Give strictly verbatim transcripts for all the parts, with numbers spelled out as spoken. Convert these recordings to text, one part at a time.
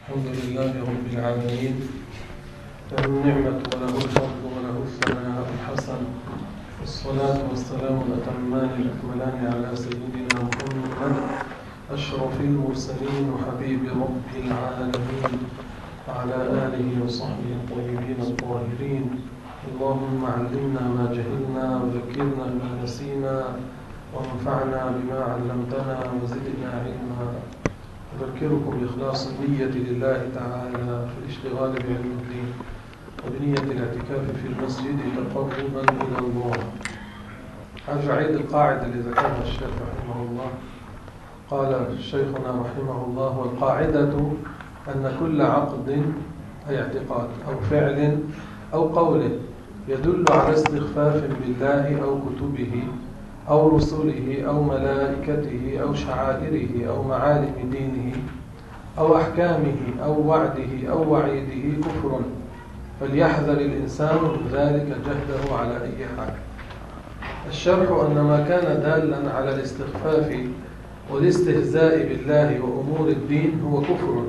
الحمد لله رب العالمين، له النعمة وله الفضل وله الثناء الحسن، والصلاة والسلام الأتمان الأكملان على سيدنا محمد أشرف المرسلين وحبيب رب العالمين وعلى آله وصحبه الطيبين الطاهرين. اللهم علمنا ما جهلنا وذكرنا ما نسينا وانفعنا بما علمتنا وزدنا علما. أذكركم بإخلاص النية لله تعالى في الاشتغال بعلم الدين وبنية الاعتكاف في المسجد تقربا إلى الله. أرجع عيد القاعدة اللي ذكرها الشيخ رحمه الله. قال شيخنا رحمه الله: والقاعدة أن كل عقد أي اعتقاد أو فعل أو قول يدل على استخفاف بالله أو كتبه أو رسله أو ملائكته أو شعائره أو معالم دينه أو أحكامه أو وعده أو وعيده كفر، فليحذر الإنسان من ذلك جهده على أي حال. الشرح أن ما كان دالا على الاستخفاف والاستهزاء بالله وأمور الدين هو كفر،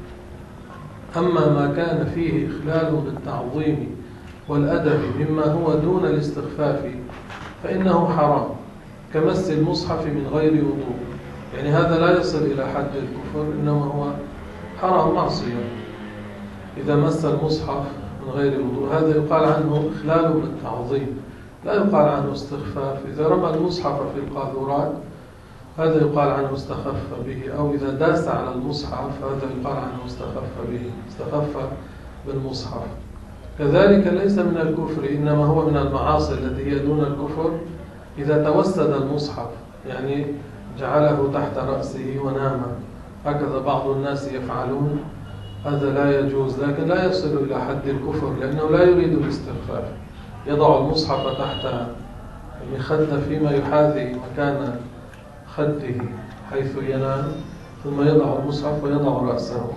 أما ما كان فيه إخلال بالتعظيم والأدب مما هو دون الاستخفاف فإنه حرام، كمس المصحف من غير وضوء. يعني هذا لا يصل إلى حد الكفر، إنما هو حرام معصية إذا مس المصحف من غير وضوء. هذا يقال عنه إخلال بالتعظيم، لا يقال عنه استخفاف. إذا رمى المصحف في القاذورات هذا يقال عنه استخف به، أو إذا داس على المصحف هذا يقال عنه استخف به، استخف بالمصحف. كذلك ليس من الكفر، إنما هو من المعاصي التي هي دون الكفر. إذا توسد المصحف يعني جعله تحت رأسه ونام، هكذا بعض الناس يفعلون، هذا لا يجوز، لكن لا يصل إلى حد الكفر لأنه لا يريد الاستخفاف. يضع المصحف تحت المخدة فيما يحاذي مكان خده حيث ينام، ثم يضع المصحف ويضع رأسه.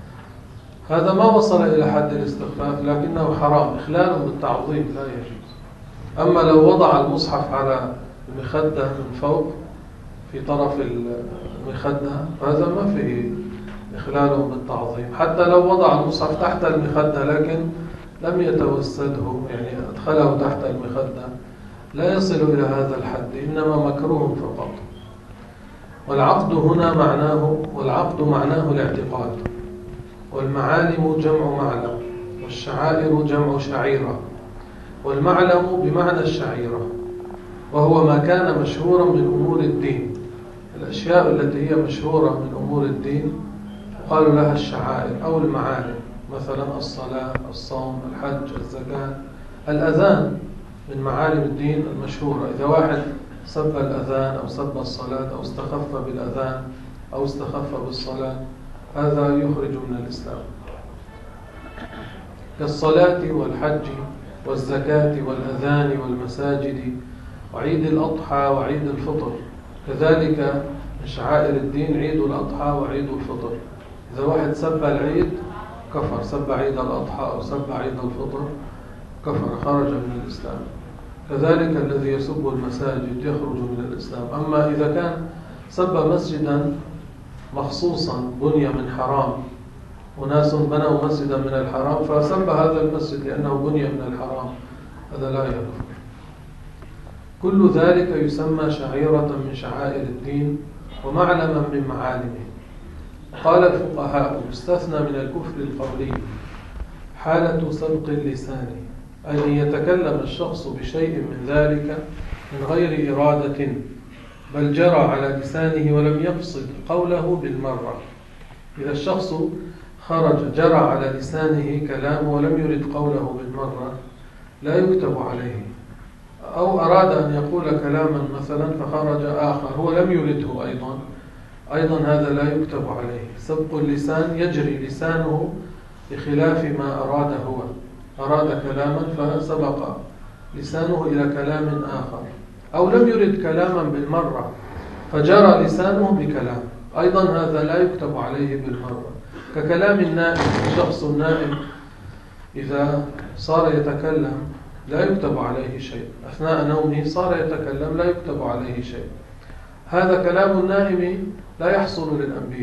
هذا ما وصل إلى حد الاستخفاف، لكنه حرام، إخلال بالتعظيم لا يجوز. أما لو وضع المصحف على المخدة من فوق في طرف المخدة فهذا ما فيه إخلال بالتعظيم. حتى لو وضع المصحف تحت المخدة لكن لم يتوسده، يعني أدخله تحت المخدة، لا يصل إلى هذا الحد، إنما مكروه فقط. والعقد هنا معناه والعقد معناه الاعتقاد، والمعالم جمع معلم، والشعائر جمع شعيرة، والمعلم بمعنى الشعيرة، وهو ما كان مشهورا من أمور الدين. الأشياء التي هي مشهورة من أمور الدين يقال لها الشعائر أو المعالم، مثلا الصلاة، الصوم، الحج، الزكاة. الأذان من معالم الدين المشهورة. إذا واحد سب الأذان أو سب الصلاة أو استخف بالأذان أو استخف بالصلاة هذا يخرج من الإسلام. كالصلاة والحج والزكاة والأذان والمساجد وعيد الأضحى وعيد الفطر. كذلك من شعائر الدين عيد الأضحى وعيد الفطر. إذا واحد سب العيد كفر، سب عيد الأضحى أو سب عيد الفطر كفر، خرج من الإسلام. كذلك الذي يسب المساجد يخرج من الإسلام. أما إذا كان سب مسجدا مخصوصا بني من حرام، وناس بنوا مسجدا من الحرام فسب هذا المسجد لأنه بني من الحرام، هذا لا يكفر. كل ذلك يسمى شعيرة من شعائر الدين ومعلما من معالمه. قال الفقهاء: يستثنى من الكفر القولي حالة سبق اللسان، أي أن يتكلم الشخص بشيء من ذلك من غير إرادة، بل جرى على لسانه ولم يقصد قوله بالمرة. إذا الشخص خرج جرى على لسانه كلام ولم يرد قوله بالمرة لا يكتب عليه، أو أراد أن يقول كلاما مثلا فخرج آخر هو لم يرده أيضا أيضا هذا لا يكتب عليه. سبق اللسان يجري لسانه بخلاف ما أراد هو، أراد كلاما فسبق لسانه إلى كلام آخر، أو لم يرد كلاما بالمرة فجرى لسانه بكلام، أيضا هذا لا يكتب عليه بالمرة. ككلام النائم، الشخص النائم إذا صار يتكلم لا يكتب عليه شيء، أثناء نومه صار يتكلم لا يكتب عليه شيء. هذا كلام النائم لا يحصل للأنبياء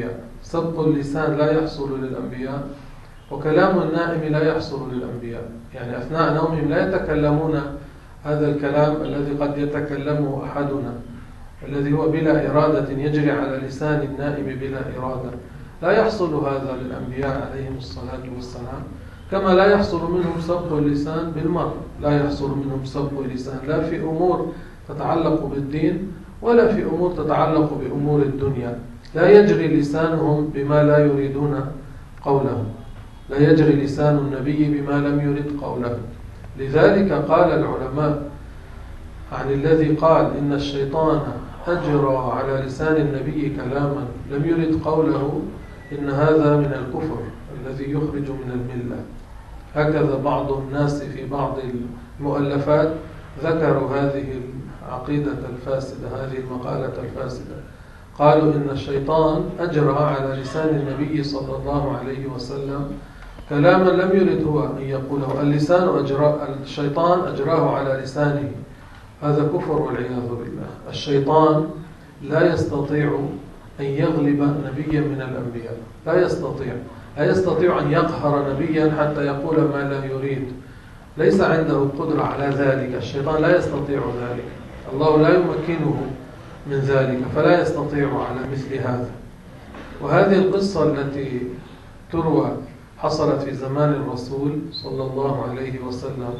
سبق اللسان لا يحصل للأنبياء، وكلام النائم لا يحصل للأنبياء، يعني أثناء نومهم لا يتكلمون هذا الكلام الذي قد يتكلمه أحدنا، الذي هو بلا إرادة يجري على لسان النائم بلا إرادة. لا يحصل هذا للأنبياء عليهم الصلاة والسلام، كما لا يحصل منهم سبق اللسان بالمرء، لا يحصل منهم سبق اللسان لا في أمور تتعلق بالدين ولا في أمور تتعلق بأمور الدنيا. لا يجري لسانهم بما لا يريدون قوله، لا يجري لسان النبي بما لم يرد قوله. لذلك قال العلماء عن الذي قال إن الشيطان أجرى على لسان النبي كلاما لم يرد قوله إن هذا من الكفر الذي يخرج من الملة. هكذا بعض الناس في بعض المؤلفات ذكروا هذه العقيدة الفاسدة، هذه المقالة الفاسدة. قالوا إن الشيطان أجرى على لسان النبي صلى الله عليه وسلم كلاما لم يرد هو أن يقوله، اللسان أجرى، الشيطان أجراه على لسانه. هذا كفر والعياذ بالله. الشيطان لا يستطيع أن يغلب نبيا من الأنبياء، لا يستطيع لا يستطيع أن يقهر نبيا حتى يقول ما لا يريد، ليس عنده قدرة على ذلك. الشيطان لا يستطيع ذلك، الله لا يمكنه من ذلك، فلا يستطيع على مثل هذا. وهذه القصة التي تروى حصلت في زمان الرسول صلى الله عليه وسلم.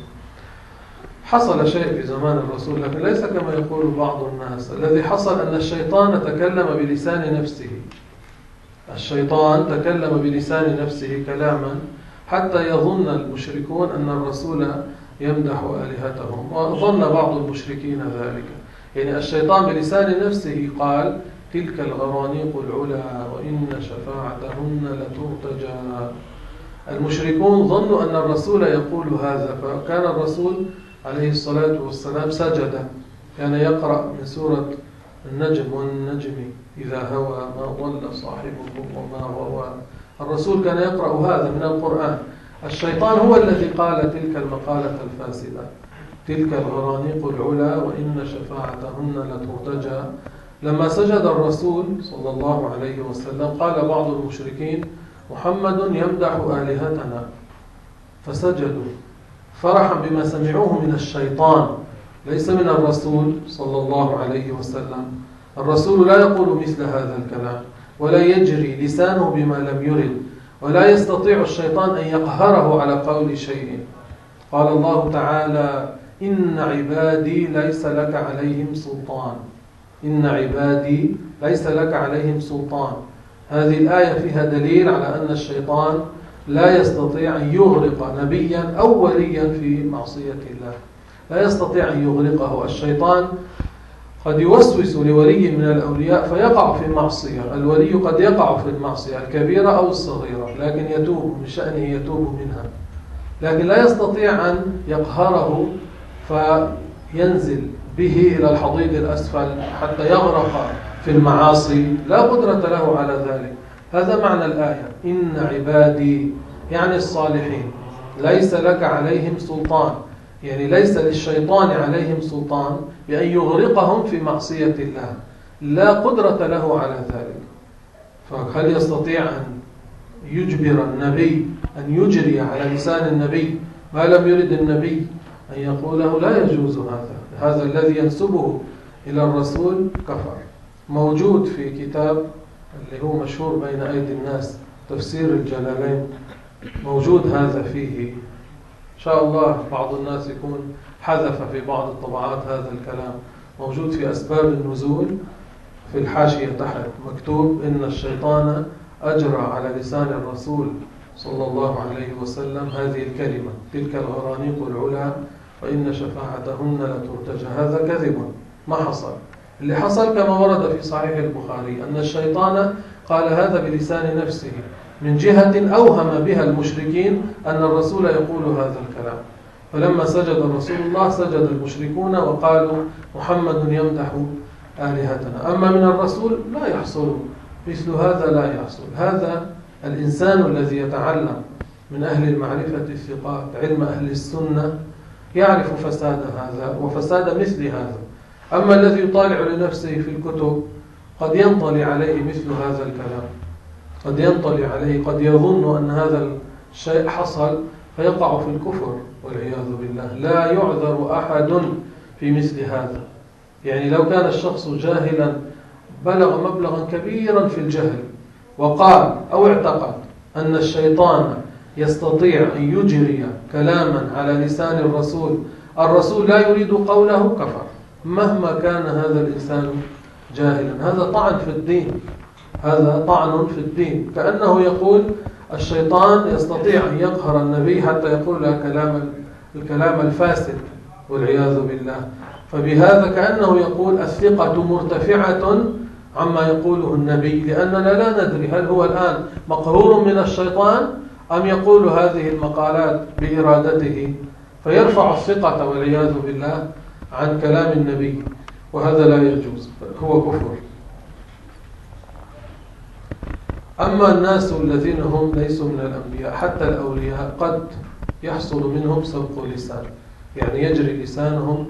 حصل شيء في زمان الرسول، لكن ليس كما يقول بعض الناس. الذي حصل أن الشيطان تكلم بلسان نفسه، الشيطان تكلم بلسان نفسه كلاما حتى يظن المشركون أن الرسول يمدح آلهتهم، وظن بعض المشركين ذلك. يعني الشيطان بلسان نفسه قال تلك الغرانيق العلا وإن شفاعتهن لترتجى. المشركون ظنوا أن الرسول يقول هذا، فكان الرسول عليه الصلاة والسلام سجد، كان يقرأ من سورة النجم والنجم إذا هوى ما ضل صاحبكم وما غوى. الرسول كان يقرأ هذا من القرآن. الشيطان هو الذي قال تلك المقالة الفاسدة، تلك الغرانيق العلا وإن شفاعتهن لترتجى. لما سجد الرسول صلى الله عليه وسلم قال بعض المشركين محمد يمدح آلهتنا، فسجدوا فرحا بما سمعوه من الشيطان ليس من الرسول صلى الله عليه وسلم. الرسول لا يقول مثل هذا الكلام، ولا يجري لسانه بما لم يرد، ولا يستطيع الشيطان أن يقهره على قول شيء. قال الله تعالى إن عبادي ليس لك عليهم سلطان، إن عبادي ليس لك عليهم سلطان. هذه الآية فيها دليل على أن الشيطان لا يستطيع أن يغرق نبيا أو وليا في معصية الله، لا يستطيع أن يغرقه. الشيطان قد يوسوس لولي من الأولياء فيقع في معصية، الولي قد يقع في المعصية الكبيرة أو الصغيرة، لكن يتوب من شأنه يتوب منها، لكن لا يستطيع أن يقهره فينزل به إلى الحضيض الأسفل حتى يغرق في المعاصي، لا قدرة له على ذلك. هذا معنى الآية إن عبادي، يعني الصالحين ليس لك عليهم سلطان، يعني ليس للشيطان عليهم سلطان بأن يغرقهم في معصية الله، لا قدرة له على ذلك. فهل يستطيع أن يجبر النبي أن يجري على لسان النبي ما لم يرد النبي أن يقوله؟ لا يجوز هذا. هذا الذي ينسبه إلى الرسول كفر. موجود في كتاب اللي هو مشهور بين أيدي الناس تفسير الجلالين، موجود هذا فيه. إن شاء الله بعض الناس يكون حذف في بعض الطبعات هذا الكلام. موجود في أسباب النزول في الحاشية تحت مكتوب إن الشيطان أجرى على لسان الرسول صلى الله عليه وسلم هذه الكلمة تلك الغرانيق العلا وإن شفاعتهن لترتجى. هذا كذب، ما حصل. اللي حصل كما ورد في صحيح البخاري أن الشيطان قال هذا بلسان نفسه من جهة أوهم بها المشركين أن الرسول يقول هذا الكلام، فلما سجد رسول الله سجد المشركون وقالوا محمد يمدح آلهتنا. أما من الرسول لا يحصل مثل هذا، لا يحصل. هذا الإنسان الذي يتعلم من أهل المعرفة الثقات علم أهل السنة يعرف فساد هذا وفساد مثل هذا. أما الذي يطالع لنفسه في الكتب قد ينطلي عليه مثل هذا الكلام، قد ينطلي عليه، قد يظن أن هذا الشيء حصل فيقع في الكفر والعياذ بالله. لا يعذر أحد في مثل هذا. يعني لو كان الشخص جاهلا بلغ مبلغا كبيرا في الجهل وقال أو اعتقد أن الشيطان يستطيع أن يجري كلاما على لسان الرسول، الرسول لا يريد قوله، كفر مهما كان هذا الإنسان جاهلا. هذا طعن في الدين، هذا طعن في الدين، كأنه يقول الشيطان يستطيع أن يقهر النبي حتى يقول له كلام الكلام الفاسد والعياذ بالله. فبهذا كأنه يقول الثقة مرتفعة عما يقوله النبي، لأننا لا ندري هل هو الآن مقهور من الشيطان أم يقول هذه المقالات بإرادته، فيرفع الثقة والعياذ بالله عن كلام النبي، وهذا لا يجوز، هو كفر. أما الناس الذين هم ليسوا من الأنبياء، حتى الأولياء قد يحصل منهم سبق لسان، يعني يجري لسانهم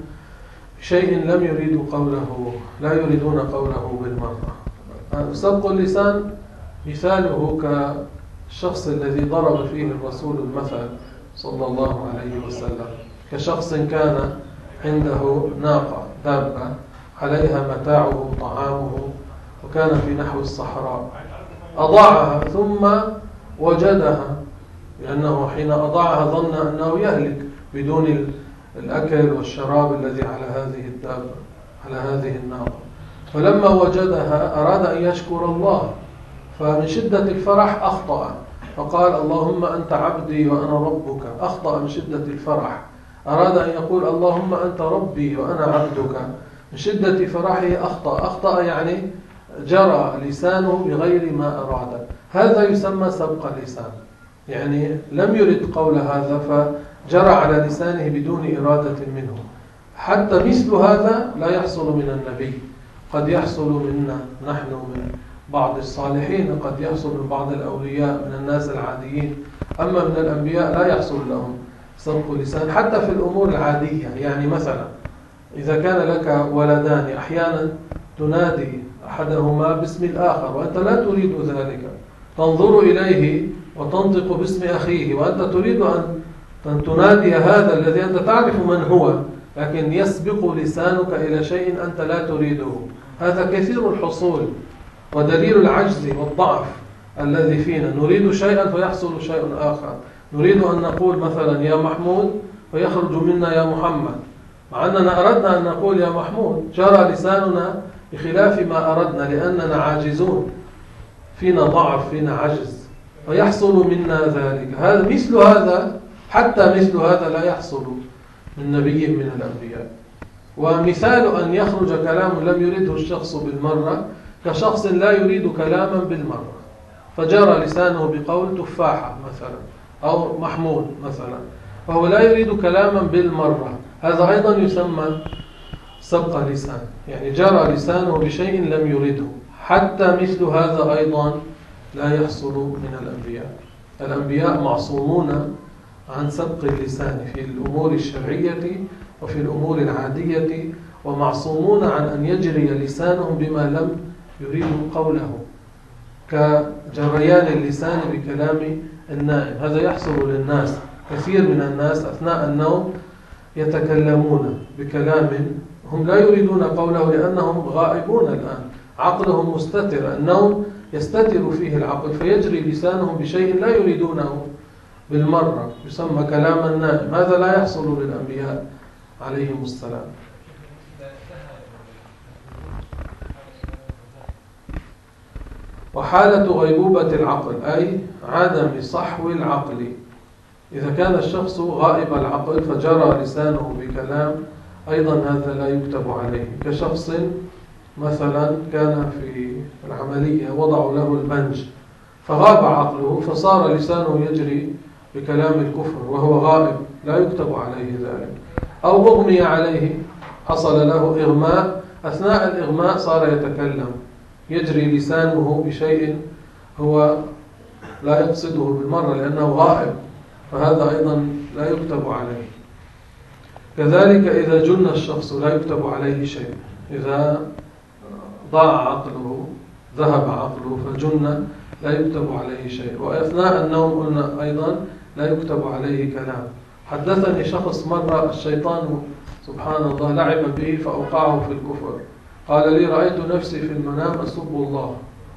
شيء لم يريدوا قوله، لا يريدون قوله بالمرة. سبق اللسان مثاله كالشخص الذي ضرب فيه الرسول المثل صلى الله عليه وسلم، كشخص كان عنده ناقة دابة عليها متاعه طعامه، وكان في نحو الصحراء، أضاعها ثم وجدها، لأنه حين أضاعها ظن أنه يهلك بدون الأكل والشراب الذي على هذه الدابة، على هذه الناقة. فلما وجدها أراد أن يشكر الله، فمن شدة الفرح أخطأ فقال اللهم أنت عبدي وأنا ربك. أخطأ من شدة الفرح، أراد أن يقول اللهم أنت ربي وأنا عبدك. من شدة فرحه أخطأ. أخطأ يعني جرى لسانه بغير ما أراد. هذا يسمى سبق اللسان، يعني لم يرد قول هذا فجرى على لسانه بدون إرادة منه. حتى مثل هذا لا يحصل من النبي، قد يحصل منا نحن من بعض الصالحين، قد يحصل من بعض الأولياء من الناس العاديين، أما من الأنبياء لا يحصل لهم سبق لسان حتى في الأمور العادية. يعني مثلا إذا كان لك ولدان أحيانا تنادي أحدهما باسم الآخر وأنت لا تريد ذلك، تنظر إليه وتنطق باسم أخيه وأنت تريد أن تنادي هذا الذي أنت تعرف من هو، لكن يسبق لسانك إلى شيء أنت لا تريده. هذا كثير الحصول ودليل العجز والضعف الذي فينا. نريد شيئا فيحصل شيء آخر. نريد أن نقول مثلا يا محمود فيخرج منا يا محمد، مع أننا أردنا أن نقول يا محمود، جرى لساننا بخلاف ما أردنا لأننا عاجزون، فينا ضعف، فينا عجز، فيحصل منا ذلك. هذا مثل هذا، حتى مثل هذا لا يحصل من نبي من الأنبياء. ومثال أن يخرج كلام لم يرده الشخص بالمرة كشخص لا يريد كلاما بالمرة، فجرى لسانه بقول تفاحة مثلا أو محمود مثلا، فهو لا يريد كلاما بالمرة، هذا أيضا يسمى سبق لسان، يعني جرى لسانه بشيء لم يرده. حتى مثل هذا أيضا لا يحصل من الأنبياء. الأنبياء معصومون عن سبق اللسان في الأمور الشرعية وفي الأمور العادية، ومعصومون عن أن يجري لسانهم بما لم يريدوا قوله، كجريان اللسان بكلام النائم. هذا يحصل للناس، كثير من الناس أثناء النوم يتكلمون بكلام هم لا يريدون قوله لأنهم غائبون الآن، عقلهم مستتر، النوم يستتر فيه العقل، فيجري لسانهم بشيء لا يريدونه بالمرة، يسمى كلام النائم. هذا لا يحصل للأنبياء عليهم السلام. وحالة غيبوبة العقل أي عدم صحو العقل، إذا كان الشخص غائب العقل فجرى لسانه بكلام أيضا هذا لا يكتب عليه. كشخص مثلا كان في العملية وضعوا له البنج فغاب عقله فصار لسانه يجري بكلام الكفر وهو غائب، لا يكتب عليه ذلك. أو أغمي عليه، حصل له إغماء، أثناء الإغماء صار يتكلم، يجري لسانه بشيء هو لا يقصده بالمرة لأنه غائب، فهذا أيضا لا يكتب عليه. كذلك إذا جن الشخص لا يكتب عليه شيء، إذا ضاع عقله، ذهب عقله فجن، لا يكتب عليه شيء، وأثناء النوم قلنا أيضا لا يكتب عليه كلام. حدثني شخص مرة الشيطان سبحان الله لعب به فأوقعه في الكفر. قال لي رأيت نفسي في المنام أسب الله،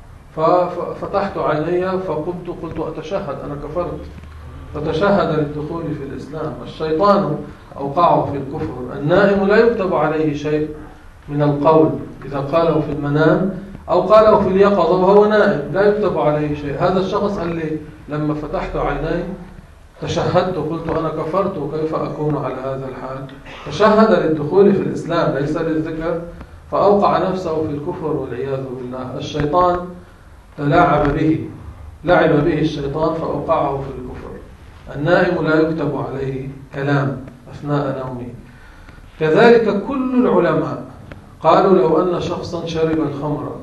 ففتحت عيني فقمت قلت أتشهد أنا كفرت، فتشهد للدخول في الإسلام. الشيطان أوقعه في الكفر. النائم لا يكتب عليه شيء من القول إذا قاله في المنام أو قاله في اليقظة وهو نائم، لا يكتب عليه شيء. هذا الشخص قال لي لما فتحت عيني تشهدت قلت أنا كفرت وكيف أكون على هذا الحال. تشهد للدخول في الإسلام ليس للذكر، فأوقع نفسه في الكفر والعياذ بالله. الشيطان تلاعب به، لعب به الشيطان فأوقعه في الكفر. النائم لا يكتب عليه كلام أثناء نومه. كذلك كل العلماء قالوا لو أن شخصا شرب الخمر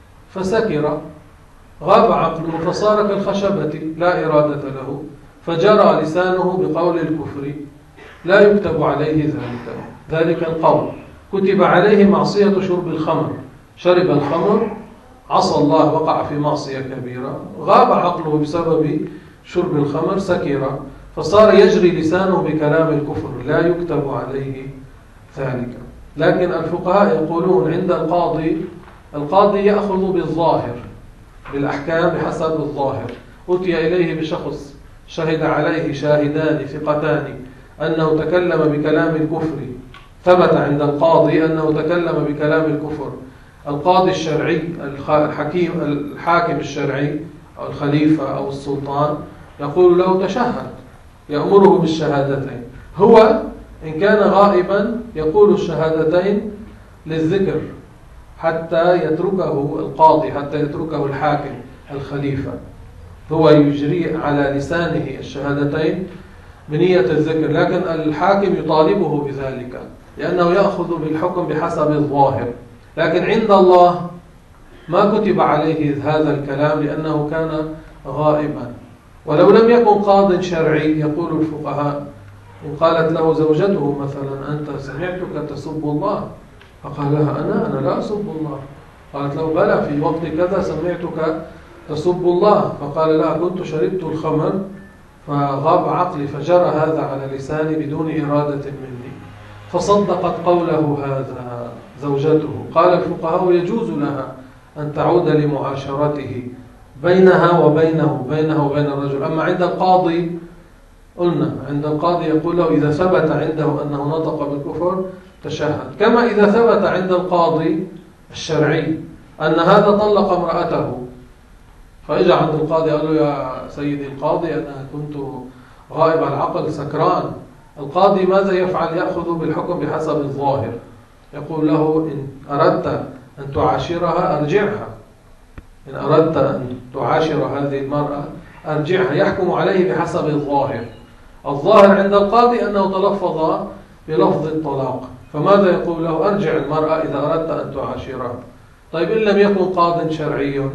فسكر غاب عقله فصار كالخشبة لا إرادة له فجرى لسانه بقول الكفر لا يكتب عليه ذلك ذلك القول، كتب عليه معصية شرب الخمر. شرب الخمر عصى الله، وقع في معصية كبيرة، غاب عقله بسبب شرب الخمر، سكر فصار يجري لسانه بكلام الكفر، لا يكتب عليه ذلك. لكن الفقهاء يقولون عند القاضي، القاضي يأخذ بالظاهر بالأحكام بحسب الظاهر. أتي إليه بشخص شهد عليه شاهدان ثقتان أنه تكلم بكلام الكفر، ثبت عند القاضي أنه تكلم بكلام الكفر. القاضي الشرعي الحكيم الحاكم الشرعي أو الخليفة أو السلطان يقول له تشهد، يأمره بالشهادتين. هو إن كان غائبا يقول الشهادتين للذكر حتى يتركه القاضي، حتى يتركه الحاكم الخليفة. هو يجري على لسانه الشهادتين بنية الذكر، لكن الحاكم يطالبه بذلك لأنه يأخذ بالحكم بحسب الظاهر. لكن عند الله ما كتب عليه هذا الكلام لأنه كان غائبا. ولو لم يكن قاض شرعي، يقول الفقهاء إن قالت له زوجته مثلا أنت سمعتك تسب الله، فقال لها أنا أنا لا أسب الله. قالت له بلى في وقت كذا سمعتك تسب الله، فقال لها كنت شربت الخمر فغاب عقلي فجرى هذا على لساني بدون إرادة مني، فصدقت قوله هذا زوجته. قال الفقهاء يجوز لها أن تعود لمعاشرته بينها وبينه بينه وبين الرجل. أما عند القاضي قلنا عند القاضي يقول له إذا ثبت عنده أنه نطق بالكفر تشهد، كما إذا ثبت عند القاضي الشرعي أن هذا طلق امرأته، فإجا عند القاضي قال له يا سيدي القاضي أنا كنت غائب العقل سكران. القاضي ماذا يفعل؟ يأخذ بالحكم بحسب الظاهر، يقول له إن أردت أن تعاشرها أرجعها، إن أردت أن تعاشر هذه المرأة أرجعها، يحكم عليه بحسب الظاهر. الظاهر عند القاضي أنه تلفظ بلفظ الطلاق، فماذا يقول له؟ أرجع المرأة إذا أردت أن تعاشرها. طيب إن لم يكن قاض شرعي،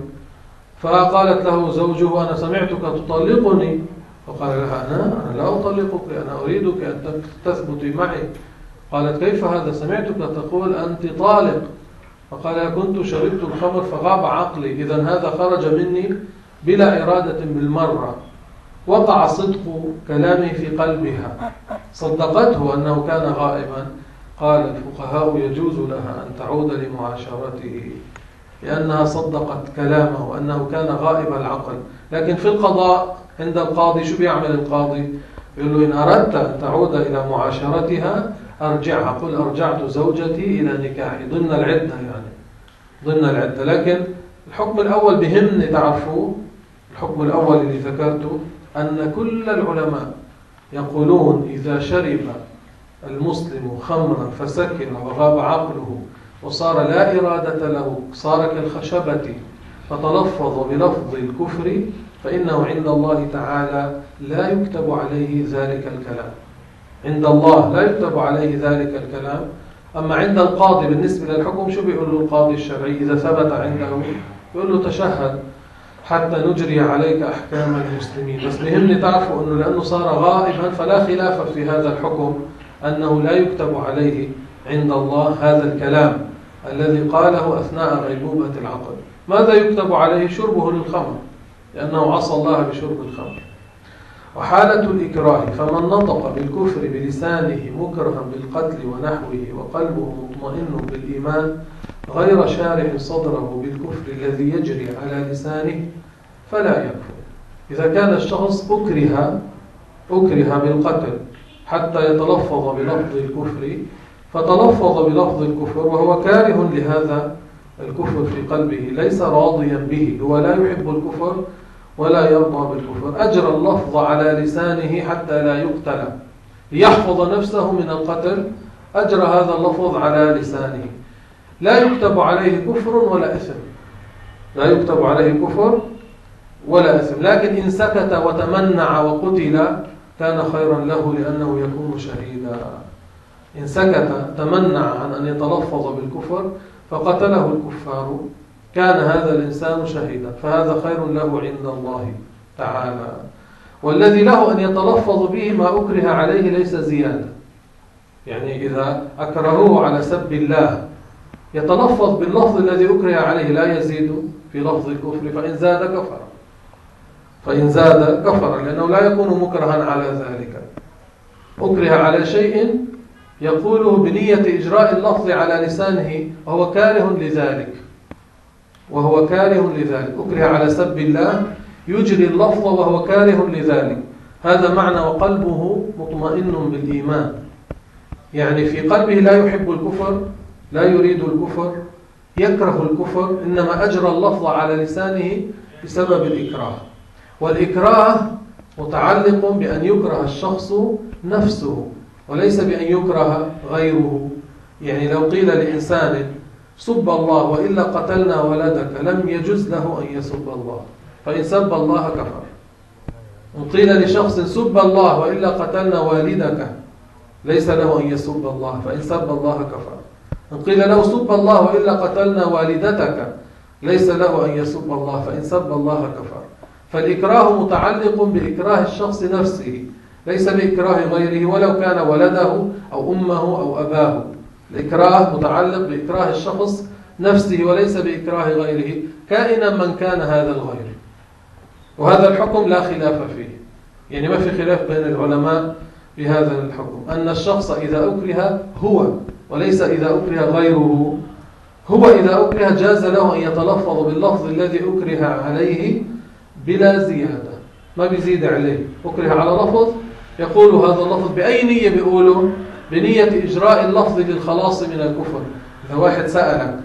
فقالت له زوجه أنا سمعتك تطلقني، فقال لها أنا أنا لا أطلقك، أنا أريدك أن تثبتي معي. قالت كيف هذا؟ سمعتك تقول أنت طالق. فقال كنت شربت الخمر فغاب عقلي، إذا هذا خرج مني بلا إرادة بالمرة، وقع صدق كلامي في قلبها، صدقته أنه كان غائبا. قال الفقهاء يجوز لها أن تعود لمعاشرته لأنها صدقت كلامه أنه كان غائب العقل. لكن في القضاء عند القاضي شو بيعمل القاضي؟ يقول له إن أردت أن تعود إلى معاشرتها أرجعها، قل أرجعت زوجتي إلى نكاحي، ضمن العدة يعني ضمن العدة. لكن الحكم الأول بهمني تعرفوا، الحكم الأول اللي ذكرته أن كل العلماء يقولون إذا شرب المسلم خمرا فسكر وغاب عقله وصار لا إرادة له، صار كالخشبة فتلفظ بلفظ الكفر، فإنه عند الله تعالى لا يكتب عليه ذلك الكلام. عند الله لا يكتب عليه ذلك الكلام. أما عند القاضي بالنسبة للحكم شو بيقول له القاضي الشرعي إذا ثبت عنده؟ يقول له تشهد حتى نجري عليك أحكام المسلمين. بس بهمني تعرفوا أنه لأنه صار غائبا فلا خلاف في هذا الحكم أنه لا يكتب عليه عند الله هذا الكلام الذي قاله أثناء غيبوبة العقل. ماذا يكتب عليه؟ شربه للخمر، لأنه عصى الله بشرب الخمر. وحالة الإكراه فمن نطق بالكفر بلسانه مكرها بالقتل ونحوه وقلبه مطمئن بالإيمان غير شارح صدره بالكفر الذي يجري على لسانه فلا يكفر. إذا كان الشخص أكره أكره بالقتل حتى يتلفظ بلفظ الكفر، فتلفظ بلفظ الكفر وهو كاره لهذا الكفر في قلبه، ليس راضيا به، هو لا يحب الكفر ولا يرضى بالكفر، أجرى اللفظ على لسانه حتى لا يقتل ليحفظ نفسه من القتل، أجرى هذا اللفظ على لسانه، لا يكتب عليه كفر ولا إثم، لا يكتب عليه كفر ولا إثم، لكن إن سكت وتمنع وقتل كان خيرا له لأنه يكون شهيدا. إن سكت تمنع عن أن يتلفظ بالكفر فقتله الكفار كان هذا الإنسان شهيدا، فهذا خير له عند الله تعالى. والذي له أن يتلفظ به ما أكره عليه ليس زيادة، يعني إذا أكرهوه على سب الله يتلفظ باللفظ الذي أكره عليه لا يزيد في لفظ الكفر، فإن زاد كفر، فإن زاد كفر لأنه لا يكون مكرها على ذلك. أكره على شيء يقوله بنية إجراء اللفظ على لسانه وهو كاره لذلك، وهو كاره لذلك، أكره على سب الله يجري اللفظ وهو كاره لذلك، هذا معنى وقلبه مطمئن بالإيمان، يعني في قلبه لا يحب الكفر، لا يريد الكفر، يكره الكفر، إنما أجرى اللفظ على لسانه بسبب الإكراه. والإكراه متعلق بأن يكره الشخص نفسه وليس بأن يكره غيره. يعني لو قيل لإنسان سب الله وإلا قتلنا ولدك لم يجوز له أن يسب الله، فإن سب الله كفر. إن قيل لشخص سب الله وإلا قتلنا والدك ليس له أن يسب الله، فإن سب الله كفر. إن قيل له سب الله وإلا قتلنا والدتك ليس له أن يسب الله، فإن سب الله كفر. فالإكراه متعلق بإكراه الشخص نفسه ليس بإكراه غيره ولو كان ولده أو أمه أو أباه. الإكراه متعلق بإكراه الشخص نفسه وليس بإكراه غيره كائنا من كان هذا الغير. وهذا الحكم لا خلاف فيه، يعني ما في خلاف بين العلماء بهذا الحكم، أن الشخص إذا أكره هو وليس إذا أكره غيره. هو إذا أكره جاز له أن يتلفظ باللفظ الذي أكره عليه بلا زيادة، ما بيزيد عليه. أكره على لفظ يقول هذا اللفظ بأي نية؟ بيقوله بنية إجراء اللفظ للخلاص من الكفر. إذا واحد سألك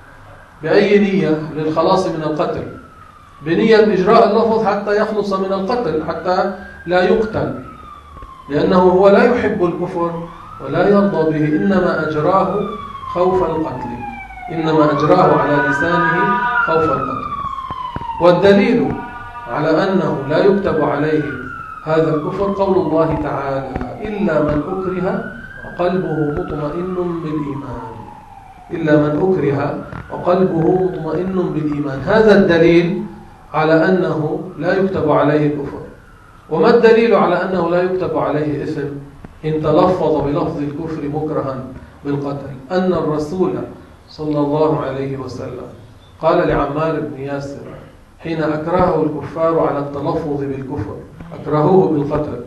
بأي نية للخلاص من القتل، بنية إجراء اللفظ حتى يخلص من القتل، حتى لا يقتل، لأنه هو لا يحب الكفر ولا يرضى به، إنما أجراه خوف القتل، إنما أجراه على لسانه خوف القتل. والدليل على أنه لا يكتب عليه هذا الكفر قول الله تعالى إلا من أكره وقلبه مطمئن بالإيمان، إلا من أكره وقلبه مطمئن بالإيمان. هذا الدليل على أنه لا يكتب عليه كفر. وما الدليل على أنه لا يكتب عليه إثم إن تلفظ بلفظ الكفر مكرها بالقتل؟ أن الرسول صلى الله عليه وسلم قال لعمار بن ياسر حين أكرهه الكفار على التلفظ بالكفر، أكرهوه بالقتل،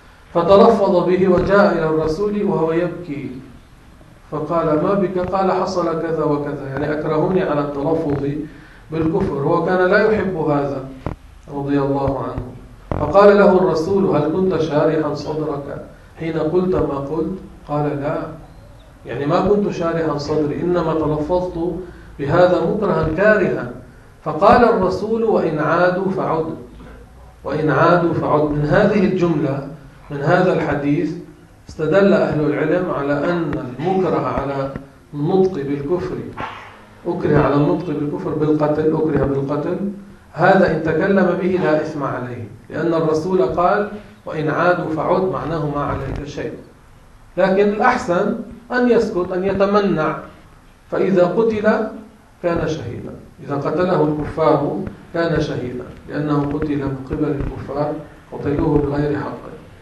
فتلفظ به وجاء إلى الرسول وهو يبكي، فقال ما بك؟ قال حصل كذا وكذا، يعني أكرهوني على التلفظ بالكفر. هو كان لا يحب هذا رضي الله عنه، فقال له الرسول هل كنت شارحا صدرك حين قلت ما قلت؟ قال لا، يعني ما كنت شارحا صدري، إنما تلفظت بهذا مكرها كارها. فقال الرسول وإن عادوا فعد، وإن عادوا فعد. من هذه الجملة، من هذا الحديث، استدل أهل العلم على أن المكره على النطق بالكفر، أكره على النطق بالكفر بالقتل، أكره بالقتل، هذا إن تكلم به لا إثم عليه، لأن الرسول قال وإن عادوا فعد، معناه ما عليك شيء. لكن الأحسن أن يسكت، أن يتمنع، فإذا قتل كان شهيدا، إذا قتله الكفار كان شهيدا، لأنه قتل من قبل الكفار، قتلوه بغير حق.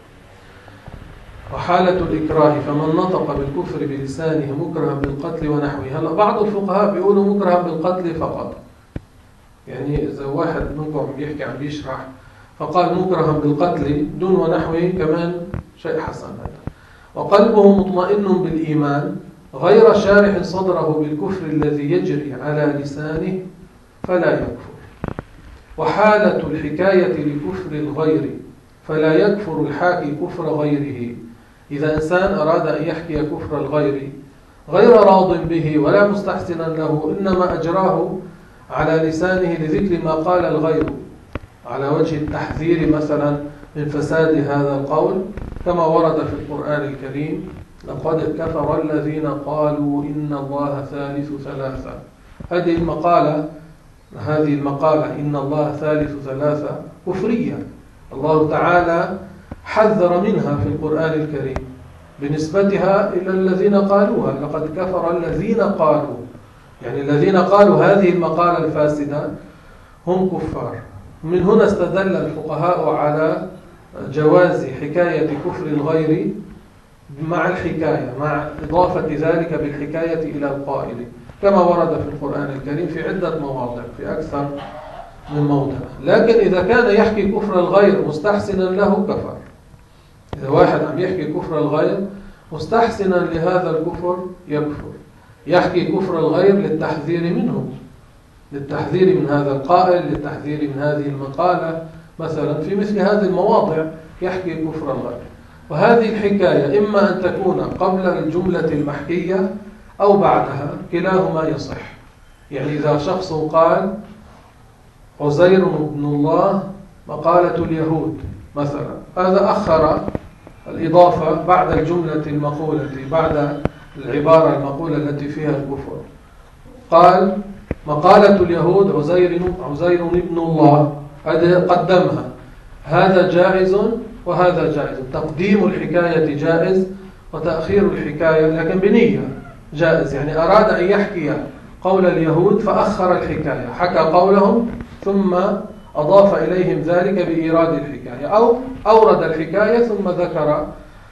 وحالة الإكراه فمن نطق بالكفر بلسانه مكرها بالقتل ونحوه. هلا بعض الفقهاء بيقولوا مكرها بالقتل فقط، يعني إذا واحد منكم بيحكي عم بيشرح فقال مكرها بالقتل دون ونحوه كمان شيء حسن هذا. وقلبه مطمئن بالإيمان غير شارح صدره بالكفر الذي يجري على لسانه فلا يكفر. وحالة الحكاية لكفر الغير فلا يكفر الحاكي كفر غيره. إذا إنسان أراد أن يحكي كفر الغير غير راض به ولا مستحسنا له، إنما أجراه على لسانه لذكر ما قال الغير على وجه التحذير مثلا من فساد هذا القول، كما ورد في القرآن الكريم: لقد كفر الذين قالوا إن الله ثالث ثلاثة. هذه المقالة هذه المقالة إن الله ثالث ثلاثة كفرية، الله تعالى حذر منها في القرآن الكريم بنسبتها إلى الذين قالوها. لقد كفر الذين قالوا، يعني الذين قالوا هذه المقالة الفاسدة هم كفار. من هنا استدل الفقهاء على جواز حكاية كفر الغير مع الحكاية، مع إضافة ذلك بالحكاية إلى القائل، كما ورد في القرآن الكريم في عدة مواضع، في أكثر من موضع. لكن إذا كان يحكي كفر الغير مستحسنا له كفر. إذا واحد عم يحكي كفر الغير مستحسنا لهذا الكفر يكفر، يحكي كفر الغير للتحذير منه، للتحذير من هذا القائل، للتحذير من هذه المقالة مثلا. في مثل هذه المواضع يحكي كفر الغير. وهذه الحكاية إما أن تكون قبل الجملة المحكية أو بعدها، كلاهما يصح. يعني إذا شخص قال عزير بن الله مقالة اليهود مثلا، هذا أخر الإضافة بعد الجملة المقولة، بعد العبارة المقولة التي فيها الكفر. قال مقالة اليهود عزير عزير ابن الله، هذا قدمها، هذا جائز وهذا جائز. تقديم الحكاية جائز وتأخير الحكاية لكن بنية جائز. يعني أراد أن يحكي قول اليهود فأخر الحكاية، حكى قولهم ثم أضاف إليهم ذلك بإيراد الحكاية، أو أورد الحكاية ثم ذكر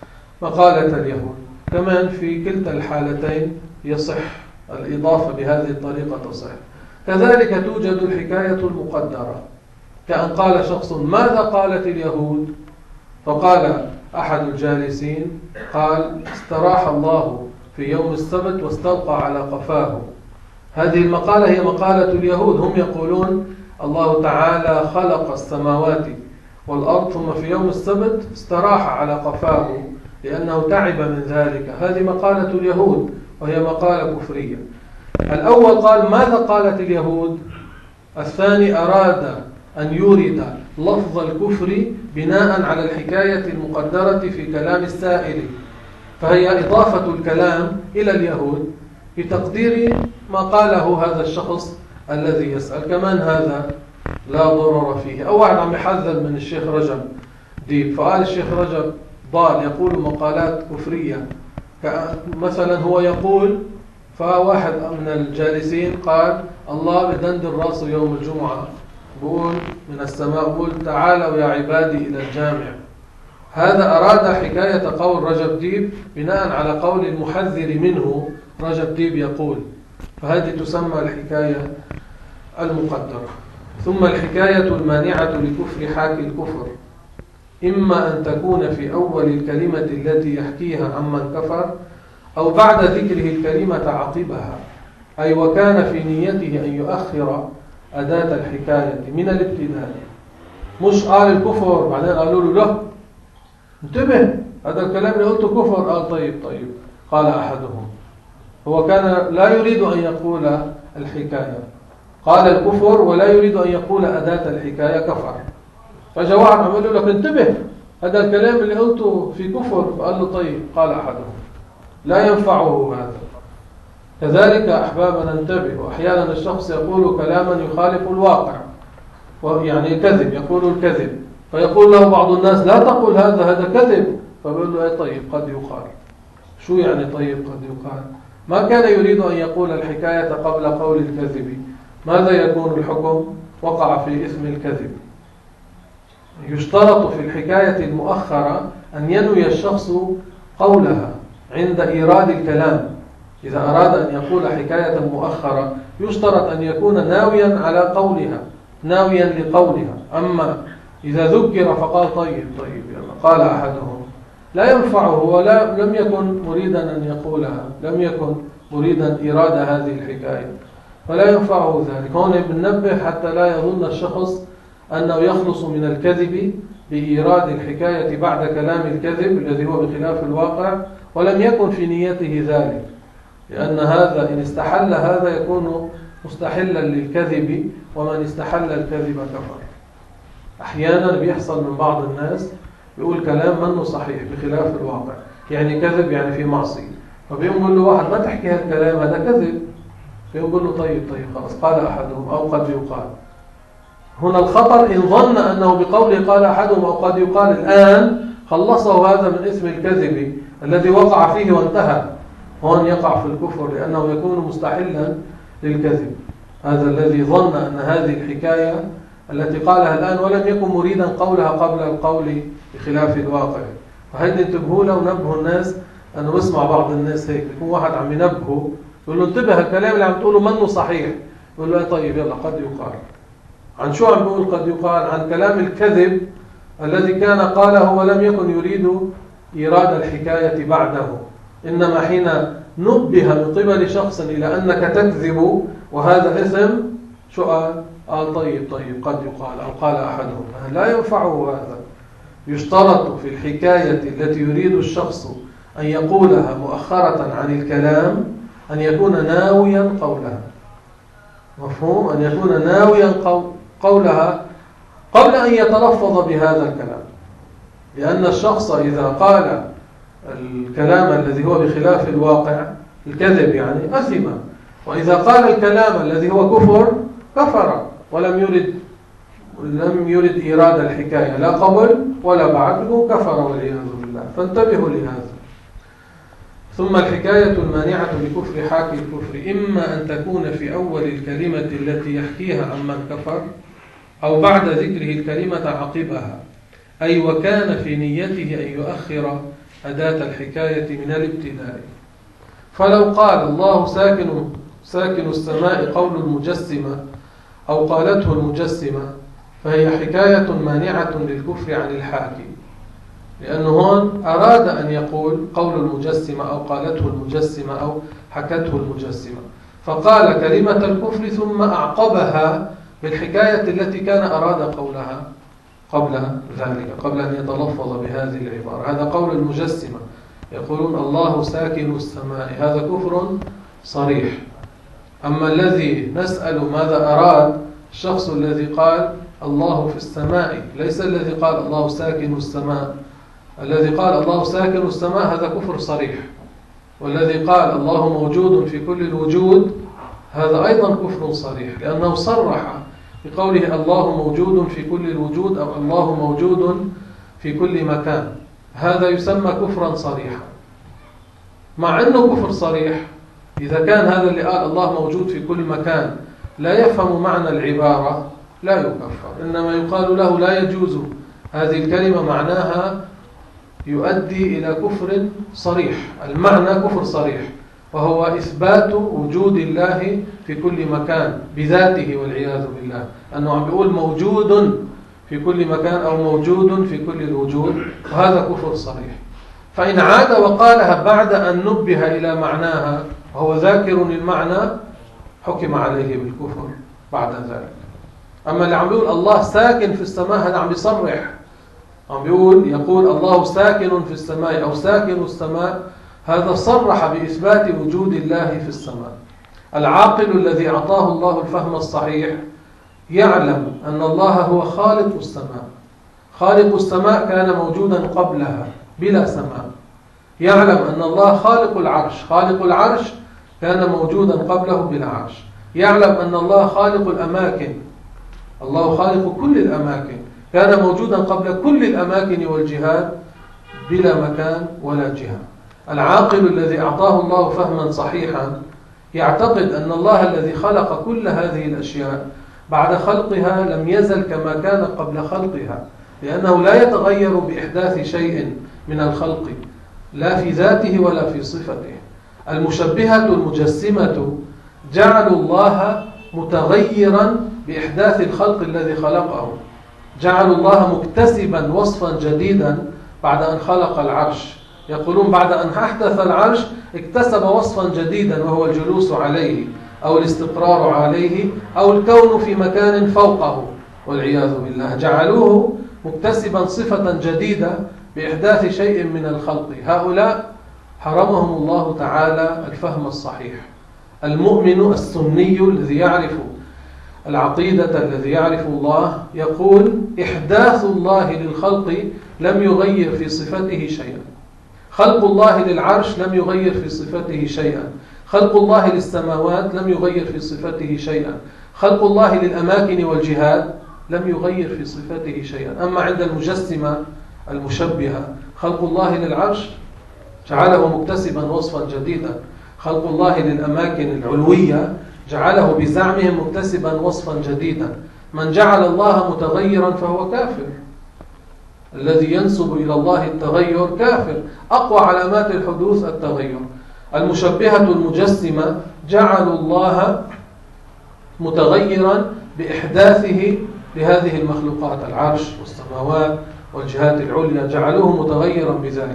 مقالة اليهود. كمان في كلتا الحالتين يصح الإضافة بهذه الطريقة تصح. كذلك توجد الحكاية المقدرة، كأن قال شخص ماذا قالت اليهود؟ فقال أحد الجالسين قال استراح الله في يوم السبت واستلقى على قفاه. هذه المقالة هي مقالة اليهود، هم يقولون الله تعالى خلق السماوات والأرض ثم في يوم السبت استراح على قفاه لأنه تعب من ذلك. هذه مقالة اليهود وهي مقالة كفرية. الأول قال ماذا قالت اليهود، الثاني أراد أن يورد لفظ الكفر بناء على الحكاية المقدرة في كلام السائل، فهي إضافة الكلام إلى اليهود بتقدير ما قاله هذا الشخص الذي يسأل. كمان هذا لا ضرر فيه. أو واحد عم يحذر من الشيخ رجب ديب، فقال الشيخ رجب ضال يقول مقالات كفرية مثلا، هو يقول، فواحد من الجالسين قال الله بدندن راسه يوم الجمعة بقول من السماء بقول تعالوا يا عبادي إلى الجامع. هذا أراد حكاية قول رجب ديب بناء على قول المحذر منه رجب ديب يقول، فهذه تسمى الحكاية المقدرة. ثم الحكاية المانعة لكفر حاكي الكفر، إما أن تكون في أول الكلمة التي يحكيها عمن كفر، أو بعد ذكره الكلمة عقبها، أي وكان في نيته أن يؤخر أداة الحكاية من الابتداء. مش قال الكفر بعدين قالوا له لا انتبه هذا الكلام اللي قلته كفر، قال طيب طيب. قال أحدهم هو كان لا يريد أن يقول الحكاية، قال الكفر ولا يريد أن يقول أداة الحكاية كفر. فجاء واحد عمل له لك انتبه هذا الكلام اللي قلته في كفر، فقال له طيب. قال أحدهم لا ينفعه هذا. كذلك أحبابنا ننتبه، وأحيانا الشخص يقول كلاما يخالف الواقع، يعني كذب، يقول الكذب، فيقول له بعض الناس لا تقول هذا هذا كذب، فبقول له أي طيب قد يقال. شو يعني طيب قد يقال؟ ما كان يريد أن يقول الحكاية قبل قول الكذب، ماذا يكون الحكم؟ وقع في إثم الكذب. يشترط في الحكاية المؤخرة أن ينوي الشخص قولها عند إيراد الكلام، إذا أراد أن يقول حكاية مؤخرة يشترط أن يكون ناويا على قولها، ناويا لقولها. أما إذا ذكر فقال طيب طيب يلا قال أحدهم، لا ينفعه، ولا لم يكن مريدا أن يقولها، لم يكن مريدا إرادة هذه الحكاية، فلا ينفعه ذلك. هنا بننبه حتى لا يظن الشخص أنه يخلص من الكذب بإيراد الحكاية بعد كلام الكذب الذي هو بخلاف الواقع ولم يكن في نيته ذلك، لأن هذا إن استحل هذا يكون مستحلا للكذب، ومن استحل الكذب كفر. أحيانا بيحصل من بعض الناس بيقول كلام منه صحيح بخلاف الواقع، يعني كذب يعني في معصية، فبيقول له واحد ما تحكي هالكلام هذا كذب، فيقول له طيب طيب خلاص قال أحدهم أو قد يقال. هنا الخطر إن ظن أنه بقوله قال أحدهم أو قد يقال الآن خلصه هذا من اسم الكذب الذي وقع فيه وانتهى، هون يقع في الكفر لأنه يكون مستحلا للكذب. هذا الذي ظن أن هذه الحكاية التي قالها الآن ولم يكن مريدا قولها قبل القول بخلاف الواقع. فهيدي انتبهوا له ونبهوا الناس، أنه بسمع بعض الناس هيك يكون واحد عم ينبهه يقول له انتبه الكلام اللي عم تقوله منه صحيح، يقول له طيب يلا قد يقال. عن شو عم بيقول قد يقال؟ عن كلام الكذب الذي كان قاله ولم يكن يريد إيراد الحكاية بعده، إنما حين نبه من قبل شخص إلى أنك تكذب وهذا إثم، شو قال؟ قال طيب طيب قد يقال أو قال أحدهم. لا ينفعه هذا. يشترط في الحكاية التي يريد الشخص أن يقولها مؤخرة عن الكلام أن يكون ناويا قولها. مفهوم؟ أن يكون ناويا قولها قبل أن يتلفظ بهذا الكلام، لأن الشخص إذا قال الكلام الذي هو بخلاف الواقع الكذب يعني أثم، وإذا قال الكلام الذي هو كفر كفر ولم يرد لم يرد إيراد الحكاية لا قبل ولا بعد، كفر والعياذ بالله. فانتبهوا لهذا. ثم الحكاية المانعة لكفر حاكي الكفر إما أن تكون في أول الكلمة التي يحكيها عمن كفر أو بعد ذكره الكلمة عقبها، أي وكان في نيته أن يؤخر أداة الحكاية من الابتداء. فلو قال الله ساكن ساكن السماء قول المجسمة أو قالته المجسمة فهي حكاية مانعة للكفر عن الحاكي، لأنه هون أراد أن يقول قول المجسمة أو قالته المجسمة أو حكته المجسمة، فقال كلمة الكفر ثم أعقبها بالحكاية التي كان أراد قولها قبل ذلك، قبل أن يتلفظ بهذه العبارة. هذا قول المجسمة، يقولون الله ساكن السماء، هذا كفر صريح. أما الذي نسأل ماذا أراد الشخص الذي قال الله في السماء، ليس الذي قال الله ساكن السماء. الذي قال الله ساكن السماء هذا كفر صريح، والذي قال الله موجود في كل الوجود هذا أيضا كفر صريح، لأنه صرح بقوله الله موجود في كل الوجود أو الله موجود في كل مكان. هذا يسمى كفرا صريحا. مع أنه كفر صريح إذا كان هذا اللي قال الله موجود في كل مكان لا يفهم معنى العبارة لا يكفر، إنما يقال له لا يجوز هذه الكلمة، معناها يؤدي إلى كفر صريح. المعنى كفر صريح، وهو إثبات وجود الله في كل مكان بذاته والعياذ بالله، أنه عم بيقول موجود في كل مكان أو موجود في كل الوجود، وهذا كفر صريح. فإن عاد وقالها بعد أن نبه إلى معناها وهو ذاكر للمعنى حكم عليه بالكفر بعد ذلك. أما اللي عم بيقول الله ساكن في السماء هذا عم بيصرح، عم بيقول يقول الله ساكن في السماء أو ساكن السماء، هذا صرح بإثبات وجود الله في السماء. العاقل الذي أعطاه الله الفهم الصحيح يعلم أن الله هو خالق السماء. خالق السماء كان موجودا قبلها بلا سماء. يعلم أن الله خالق العرش، خالق العرش كان موجودا قبله بلا عرش. يعلم أن الله خالق الأماكن، الله خالق كل الأماكن، كان موجودا قبل كل الأماكن والجهات بلا مكان ولا جهة. العاقل الذي أعطاه الله فهما صحيحا يعتقد أن الله الذي خلق كل هذه الأشياء بعد خلقها لم يزل كما كان قبل خلقها، لأنه لا يتغير بإحداث شيء من الخلق لا في ذاته ولا في صفته. المشبهة المجسمة جعلوا الله متغيرا بإحداث الخلق الذي خلقه، جعلوا الله مكتسبا وصفا جديدا بعد أن خلق العرش. يقولون بعد أن أحدث العرش اكتسب وصفا جديدا، وهو الجلوس عليه أو الاستقرار عليه أو الكون في مكان فوقه، والعياذ بالله. جعلوه مكتسبا صفة جديدة بإحداث شيء من الخلق. هؤلاء حرمهم الله تعالى الفهم الصحيح. المؤمن السني الذي يعرف العقيدة، الذي يعرف الله، يقول إحداث الله للخلق لم يغير في صفته شيئا. خلق الله للعرش لم يغير في صفته شيئا. خلق الله للسماوات لم يغير في صفته شيئا. خلق الله للأماكن والجهات لم يغير في صفته شيئا. أما عند المجسمة المشبهة، خلق الله للعرش جعله مكتسبا وصفا جديدا. خلق الله للأماكن العلوية جعله بزعمهم مكتسبا وصفا جديدا. من جعل الله متغيرا فهو كافر. الذي ينسب إلى الله التغير كافر. أقوى علامات الحدوث التغير. المشبهة المجسمة جعلوا الله متغيرا بإحداثه لهذه المخلوقات، العرش والسماوات والجهات العليا، جعلوه متغيرا بذلك.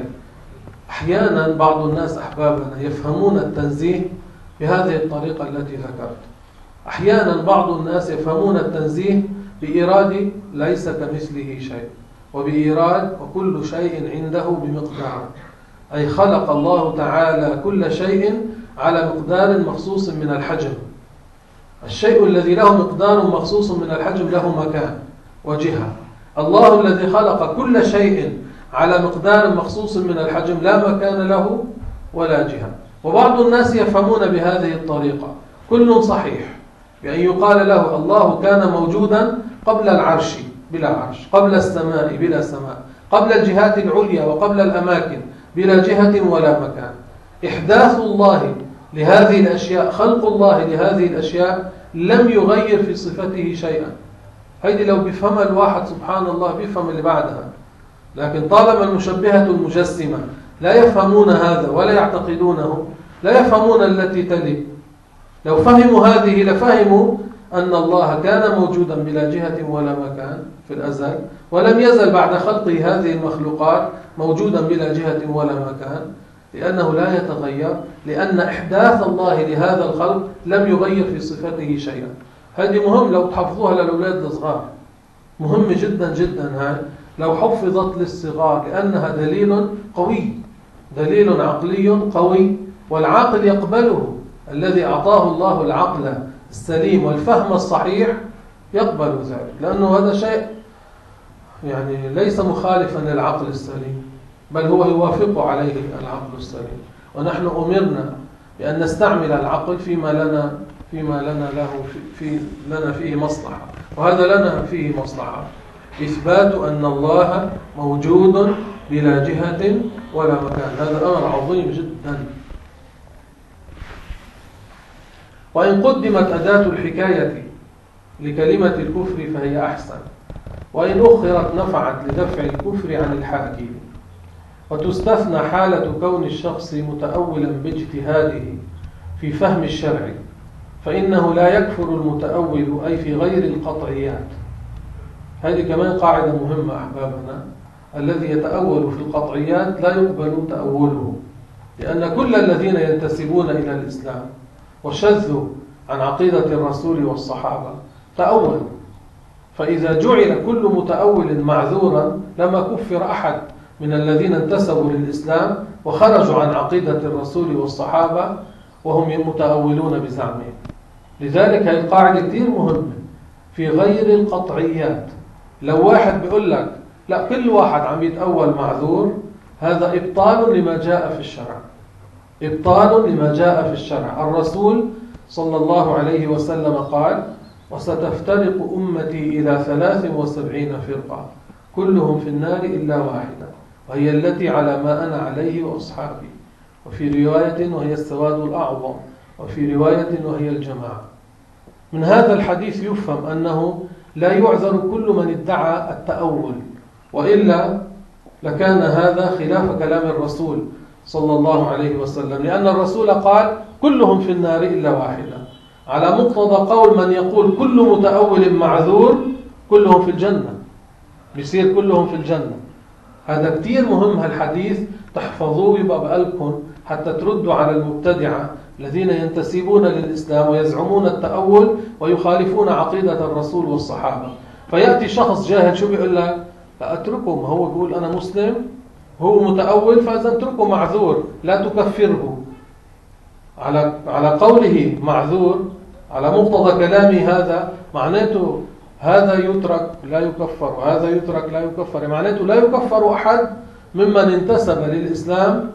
أحيانا بعض الناس أحبابنا يفهمون التنزيه بهذه الطريقة التي ذكرت. أحيانا بعض الناس يفهمون التنزيه بإيراد ليس كمثله شيء، وبإيراد وكل شيء عنده بمقدار، أي خلق الله تعالى كل شيء على مقدار مخصوص من الحجم. الشيء الذي له مقدار مخصوص من الحجم له مكان وجهة. الله الذي خلق كل شيء على مقدار مخصوص من الحجم لا مكان له ولا جهة. وبعض الناس يفهمون بهذه الطريقة، كل صحيح، بأن يقال له الله كان موجودا قبل العرش بلا عرش، قبل السماء بلا سماء، قبل الجهات العليا وقبل الأماكن بلا جهة ولا مكان. إحداث الله لهذه الأشياء، خلق الله لهذه الأشياء لم يغير في صفته شيئا. هيدي لو بيفهم الواحد سبحان الله بيفهم اللي بعدها. لكن طالما المشبهة المجسمة لا يفهمون هذا ولا يعتقدونه، لا يفهمون التي تلي. لو فهموا هذه لفهموا أن الله كان موجودا بلا جهة ولا مكان في الأزل، ولم يزل بعد خلقه هذه المخلوقات موجودا بلا جهة ولا مكان، لأنه لا يتغير، لأن إحداث الله لهذا الخلق لم يغير في صفته شيئا. هذه مهم لو تحفظوها للأولاد الصغار، مهم جدا جدا هاي لو حفظت للصغار، لأنها دليل قوي، دليل عقلي قوي، والعاقل يقبله. الذي أعطاه الله العقل السليم والفهم الصحيح يقبل ذلك، لأنه هذا شيء يعني ليس مخالفا للعقل السليم، بل هو يوافق عليه العقل السليم. ونحن أمرنا بأن نستعمل العقل فيما لنا فيما لنا له في, في لنا فيه مصلحة، وهذا لنا فيه مصلحة، إثبات أن الله موجود بلا جهة ولا مكان. هذا أمر عظيم جدا. وإن قدمت أداة الحكاية لكلمة الكفر فهي أحسن، وإن أخرت نفعت لدفع الكفر عن الحاكم. وتستثنى حالة كون الشخص متأولا باجتهاده في فهم الشرع، فإنه لا يكفر المتأول أي في غير القطعيات. هذه كمان قاعدة مهمة أحبابنا، الذي يتأول في القطعيات لا يقبل تأوله، لأن كل الذين ينتسبون إلى الإسلام وشذوا عن عقيدة الرسول والصحابة تأولوا. فإذا جعل كل متأول معذورا لما كفر أحد من الذين انتسبوا للإسلام وخرجوا عن عقيدة الرسول والصحابة وهم متأولون بزعمهم. لذلك هذه القاعدة كثير مهمة في غير القطعيات. لو واحد بيقول لك لا كل واحد عم يتأول معذور، هذا إبطال لما جاء في الشرع، إبطال لما جاء في الشرع. الرسول صلى الله عليه وسلم قال: وستفترق أمتي إلى ثلاث وسبعين فرقة كلهم في النار إلا واحدة وهي التي على ما أنا عليه وأصحابي، وفي رواية وهي السواد الأعظم، وفي رواية وهي الجماعة. من هذا الحديث يفهم أنه لا يعذر كل من ادعى التأول، وإلا لكان هذا خلاف كلام الرسول صلى الله عليه وسلم، لأن الرسول قال كلهم في النار إلا واحدة، على مقتضى قول من يقول كل متأول معذور كلهم في الجنة، بيصير كلهم في الجنة. هذا كتير مهم، هالحديث تحفظوه يبقى بقلبكم حتى تردوا على المبتدعة الذين ينتسبون للإسلام ويزعمون التأول ويخالفون عقيدة الرسول والصحابة. فيأتي شخص جاهل شو بيقول لك؟ لا اتركه، ما هو بيقول أنا مسلم هو متأول فإذا اتركه معذور لا تكفره. على على قوله معذور على مقتضى كلامي هذا معناته هذا يترك لا يكفر وهذا يترك لا يكفر، معناته لا يكفر أحد ممن انتسب للإسلام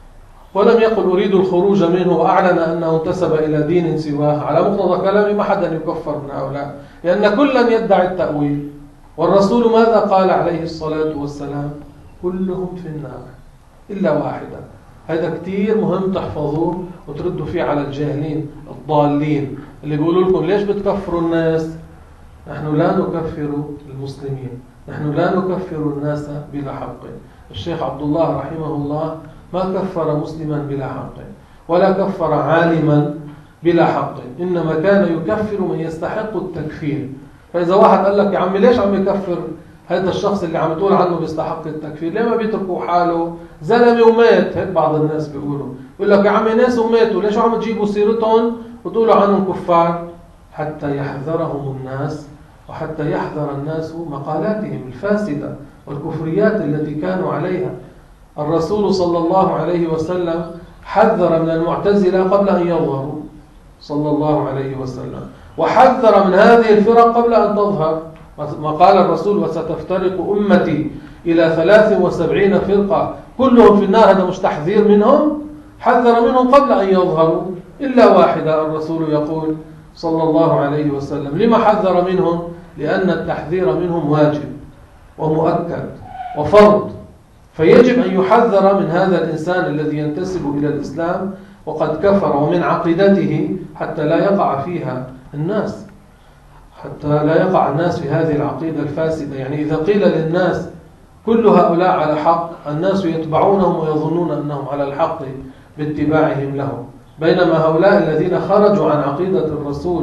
ولم يقل أريد الخروج منه وأعلن أنه انتسب إلى دين سواه. على مقتضى كلامي ما حدا يكفر من هؤلاء، لأن كلا يدعي التأويل، والرسول ماذا قال عليه الصلاة والسلام؟ كلهم في النار إلا واحدة. هذا كتير مهم تحفظوه وتردوا فيه على الجاهلين الضالين اللي بيقولوا لكم ليش بتكفروا الناس؟ نحن لا نكفر المسلمين، نحن لا نكفر الناس بلا حق. الشيخ عبد الله رحمه الله ما كفر مسلما بلا حق ولا كفر عالما بلا حق، إنما كان يكفر من يستحق التكفير. فإذا واحد قال لك يا عمي ليش عم يكفر هذا الشخص اللي عم تقول عنه بيستحق التكفير؟ ليه ما بيتركوا حاله؟ زلمه ومات، هيك بعض الناس بيقولوا، يقول لك يا عمي ناس وماتوا ليش عم تجيبوا سيرتهم وتقولوا عنهم كفار؟ حتى يحذرهم الناس وحتى يحذر الناس مقالاتهم الفاسدة والكفريات التي كانوا عليها. الرسول صلى الله عليه وسلم حذر من المعتزلة قبل أن يظهروا صلى الله عليه وسلم، وحذر من هذه الفرق قبل أن تظهر. ما قال الرسول وستفترق أمتي إلى ثلاث وسبعين فرقة كلهم في النار، هذا مش تحذير منهم؟ حذر منهم قبل أن يظهروا إلا واحدة. الرسول يقول صلى الله عليه وسلم لما حذر منهم؟ لأن التحذير منهم واجب ومؤكد وفرض، فيجب أن يحذر من هذا الإنسان الذي ينتسب إلى الإسلام وقد كفر ومن عقيدته حتى لا يقع فيها الناس، حتى لا يقع الناس في هذه العقيدة الفاسدة. يعني إذا قيل للناس كل هؤلاء على حق الناس يتبعونهم ويظنون أنهم على الحق باتباعهم لهم، بينما هؤلاء الذين خرجوا عن عقيدة الرسول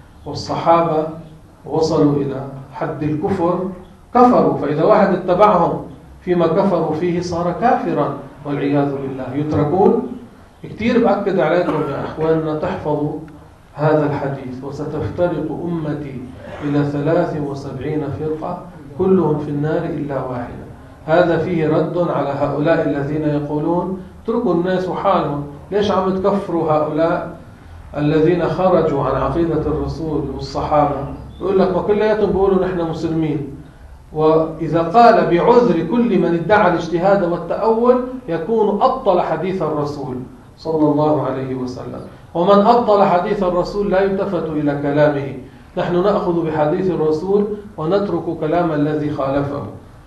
والصحابة وصلوا إلى حد الكفر كفروا. فإذا واحد اتبعهم فيما كفروا فيه صار كافرا والعياذ بالله. يتركون. كتير بأكد عليكم يا أخواننا تحفظوا هذا الحديث وستفترق أمتي إلى ثلاث وسبعين فرقة كلهم في النار إلا واحدة. هذا فيه رد على هؤلاء الذين يقولون اتركوا الناس وحالهم، ليش عم تكفروا هؤلاء الذين خرجوا عن عقيدة الرسول والصحابة؟ يقول لك ما كلياتهم بيقولوا نحن مسلمين. وإذا قال بعذر كل من ادعى الاجتهاد والتأول يكون أبطل حديث الرسول صلى الله عليه وسلم، ومن أبطل حديث الرسول لا يلتفت إلى كلامه. نحن نأخذ بحديث الرسول ونترك كلام الذي خالفه.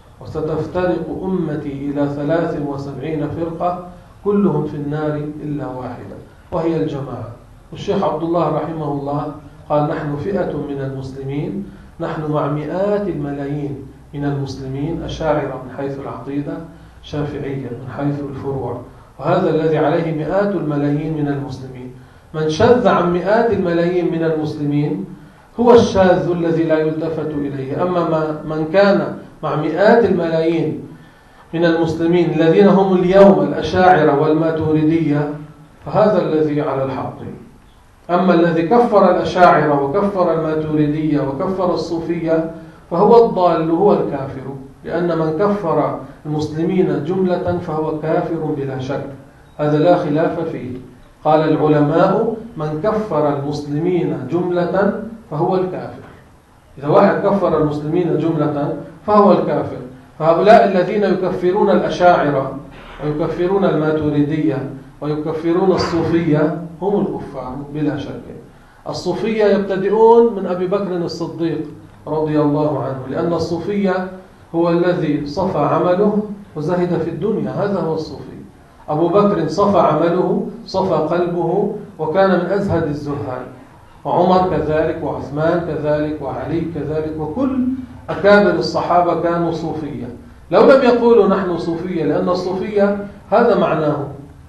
وستفترق أمتي إلى ثلاث وسبعين فرقة كلهم في النار إلا واحدة وهي الجماعة. والشيخ عبد الله رحمه الله قال نحن فئة من المسلمين، نحن مع مئات الملايين من المسلمين، أشاعرة من حيث العقيدة، شافعية من حيث الفروع، وهذا الذي عليه مئات الملايين من المسلمين. من شذ عن مئات الملايين من المسلمين هو الشاذ الذي لا يلتفت إليه. أما من كان مع مئات الملايين من المسلمين الذين هم اليوم الأشاعرة والماتريدية فهذا الذي على الحق. أما الذي كفر الأشاعرة وكفر الماتريدية وكفر الصوفية فهو الضال، هو الكافر، لأن من كفر المسلمين جملة فهو كافر بلا شك، هذا لا خلاف فيه. قال العلماء من كفر المسلمين جملة فهو الكافر. إذا واحد كفر المسلمين جملة فهو الكافر. فهؤلاء الذين يكفرون الأشاعرة ويكفرون الماتريدية ويكفرون الصوفية هم الكفار بلا شك. الصوفية يبتدئون من أبي بكر الصديق رضي الله عنه، لأن الصوفية هو الذي صفى عمله وزهد في الدنيا، هذا هو الصوفي. أبو بكر صفى عمله صفى قلبه وكان من أزهد الزهاد، وعمر كذلك وعثمان كذلك وعلي كذلك، وكل أكابر الصحابة كانوا صوفية. لو لم يقولوا نحن صوفية، لأن الصوفية هذا معناه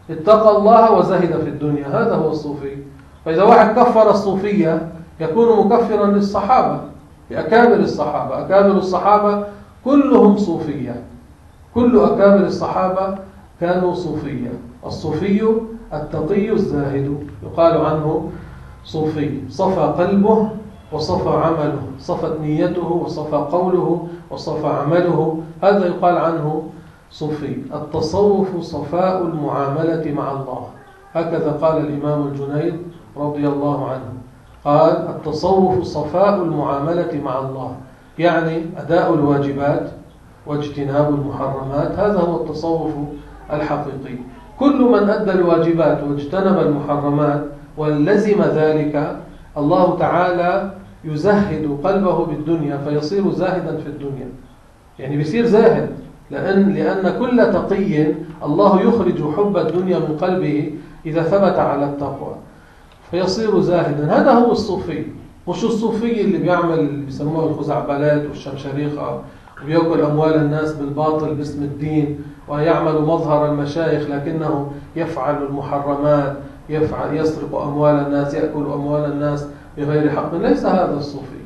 اتقى الله وزهد في الدنيا، هذا هو الصوفي. فإذا واحد كفر الصوفية يكون مكفرا للصحابة، لأكابر الصحابة. أكابر الصحابة كلهم صوفية، كل أكابر الصحابة كانوا صوفية. الصوفي التقي الزاهد يقال عنه صوفي، صفى قلبه وصفى عمله، صفت نيته وصفى قوله وصفى عمله، هذا يقال عنه صوفي. التصوف صفاء المعاملة مع الله، هكذا قال الإمام الجنيد رضي الله عنه، قال التصوف صفاء المعاملة مع الله، يعني أداء الواجبات واجتناب المحرمات، هذا هو التصوف الحقيقي. كل من أدى الواجبات واجتنب المحرمات ولزم ذلك، الله تعالى يزهد قلبه بالدنيا فيصير زاهدا في الدنيا، يعني بيصير زاهد، لأن, لأن كل تقي الله يخرج حب الدنيا من قلبه إذا ثبت على التقوى فيصير زاهدا. هذا هو الصوفي، مش الصوفي اللي بيعمل اللي بيسموه الخزعبلات والشمشريخة وبيأكل أموال الناس بالباطل باسم الدين ويعمل مظهر المشايخ لكنه يفعل المحرمات، يفعل يسرق أموال الناس، يأكل أموال الناس بغير حق. ليس هذا الصوفي.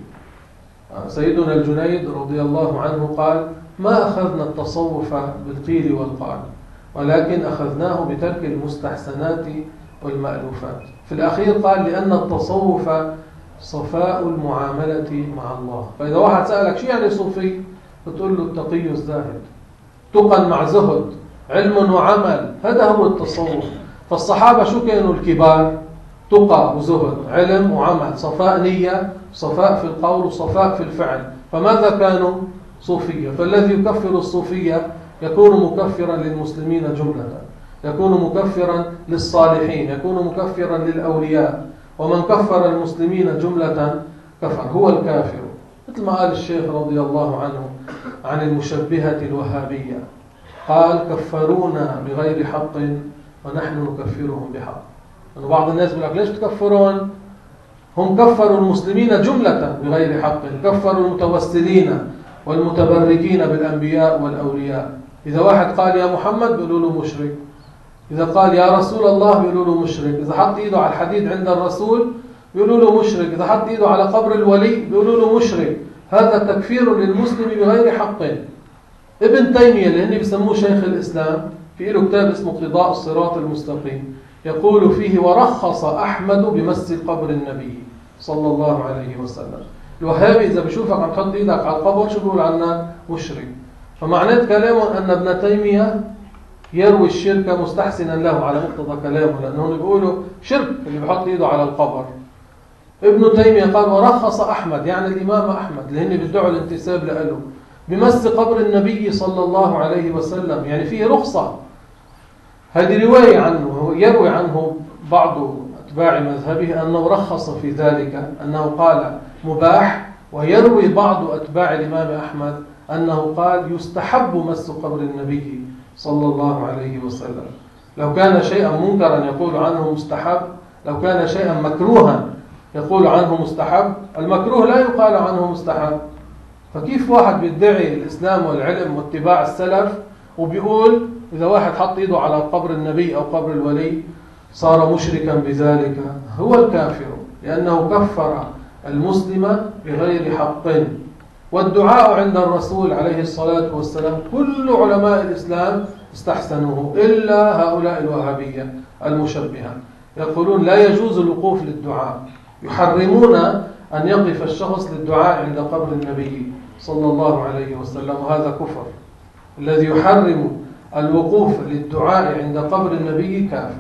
سيدنا الجنيد رضي الله عنه قال ما أخذنا التصوف بالقيل والقال، ولكن أخذناه بترك المستحسنات والمألوفات. في الأخير قال لأن التصوف صفاء المعاملة مع الله. فإذا واحد سألك شو يعني صوفي بتقول له التقي الزاهد، تقى مع زهد، علم وعمل، هذا هو التصوف. فالصحابة شو كانوا الكبار؟ تقى وزهد، علم وعمل، صفاء نية، صفاء في القول وصفاء في الفعل. فماذا كانوا؟ صوفية. فالذي يكفر الصوفية يكون مكفرا للمسلمين جملة، يكون مكفرا للصالحين، يكون مكفرا للأولياء. ومن كفر المسلمين جملة كفر، هو الكافر. مثل ما قال الشيخ رضي الله عنه عن المشبهة الوهابية، قال كفرونا بغير حق ونحن نكفرهم بحق. يعني بعض الناس يقول لك ليش تكفرون؟ هم كفروا المسلمين جملة بغير حق، كفروا المتوسلين والمتبركين بالأنبياء والأولياء. إذا واحد قال يا محمد بيقولوا له مشرك، إذا قال يا رسول الله بيقولوا له مشرك، إذا حط إيده على الحديد عند الرسول بيقولوا له مشرك، إذا حط إيده على قبر الولي بيقولوا له مشرك. هذا تكفير للمسلم بغير حق. ابن تيمية اللي هن بيسموه شيخ الإسلام في له كتاب اسمه قضاء الصراط المستقيم، يقول فيه ورخص أحمد بمس قبر النبي صلى الله عليه وسلم. الوهابي إذا بيشوفك عم تحط إيدك على القبر شو بيقول عنك؟ مشرك. فمعنات كلامه أن ابن تيمية يروي الشرك مستحسنا له على مقتضى كلامه، لأنهم بيقولوا شرك اللي بيحط إيده على القبر. ابن تيمية قال ورخص أحمد، يعني الإمام أحمد اللي هن بيدعوا الانتساب له، بمس قبر النبي صلى الله عليه وسلم، يعني فيه رخصة. هذه رواية عنه، يروي عنه بعض أتباع مذهبه أنه رخص في ذلك، أنه قال مباح. ويروي بعض أتباع الإمام أحمد أنه قال يستحب مس قبر النبي صلى الله عليه وسلم. لو كان شيئا منكرا يقول عنه مستحب، لو كان شيئا مكروها يقول عنه مستحب. المكروه لا يقال عنه مستحب. فكيف واحد بيدعي الإسلام والعلم واتباع السلف وبيقول إذا واحد حط إيده على قبر النبي أو قبر الولي صار مشركا بذلك؟ هو الكافر، لأنه كفر المسلم بغير حق. والدعاء عند الرسول عليه الصلاة والسلام كل علماء الإسلام استحسنوه إلا هؤلاء الوهابية المشبهة، يقولون لا يجوز الوقوف للدعاء، يحرمون أن يقف الشخص للدعاء عند قبر النبي صلى الله عليه وسلم، وهذا كفر. الذي يحرم الوقوف للدعاء عند قبر النبي كافر.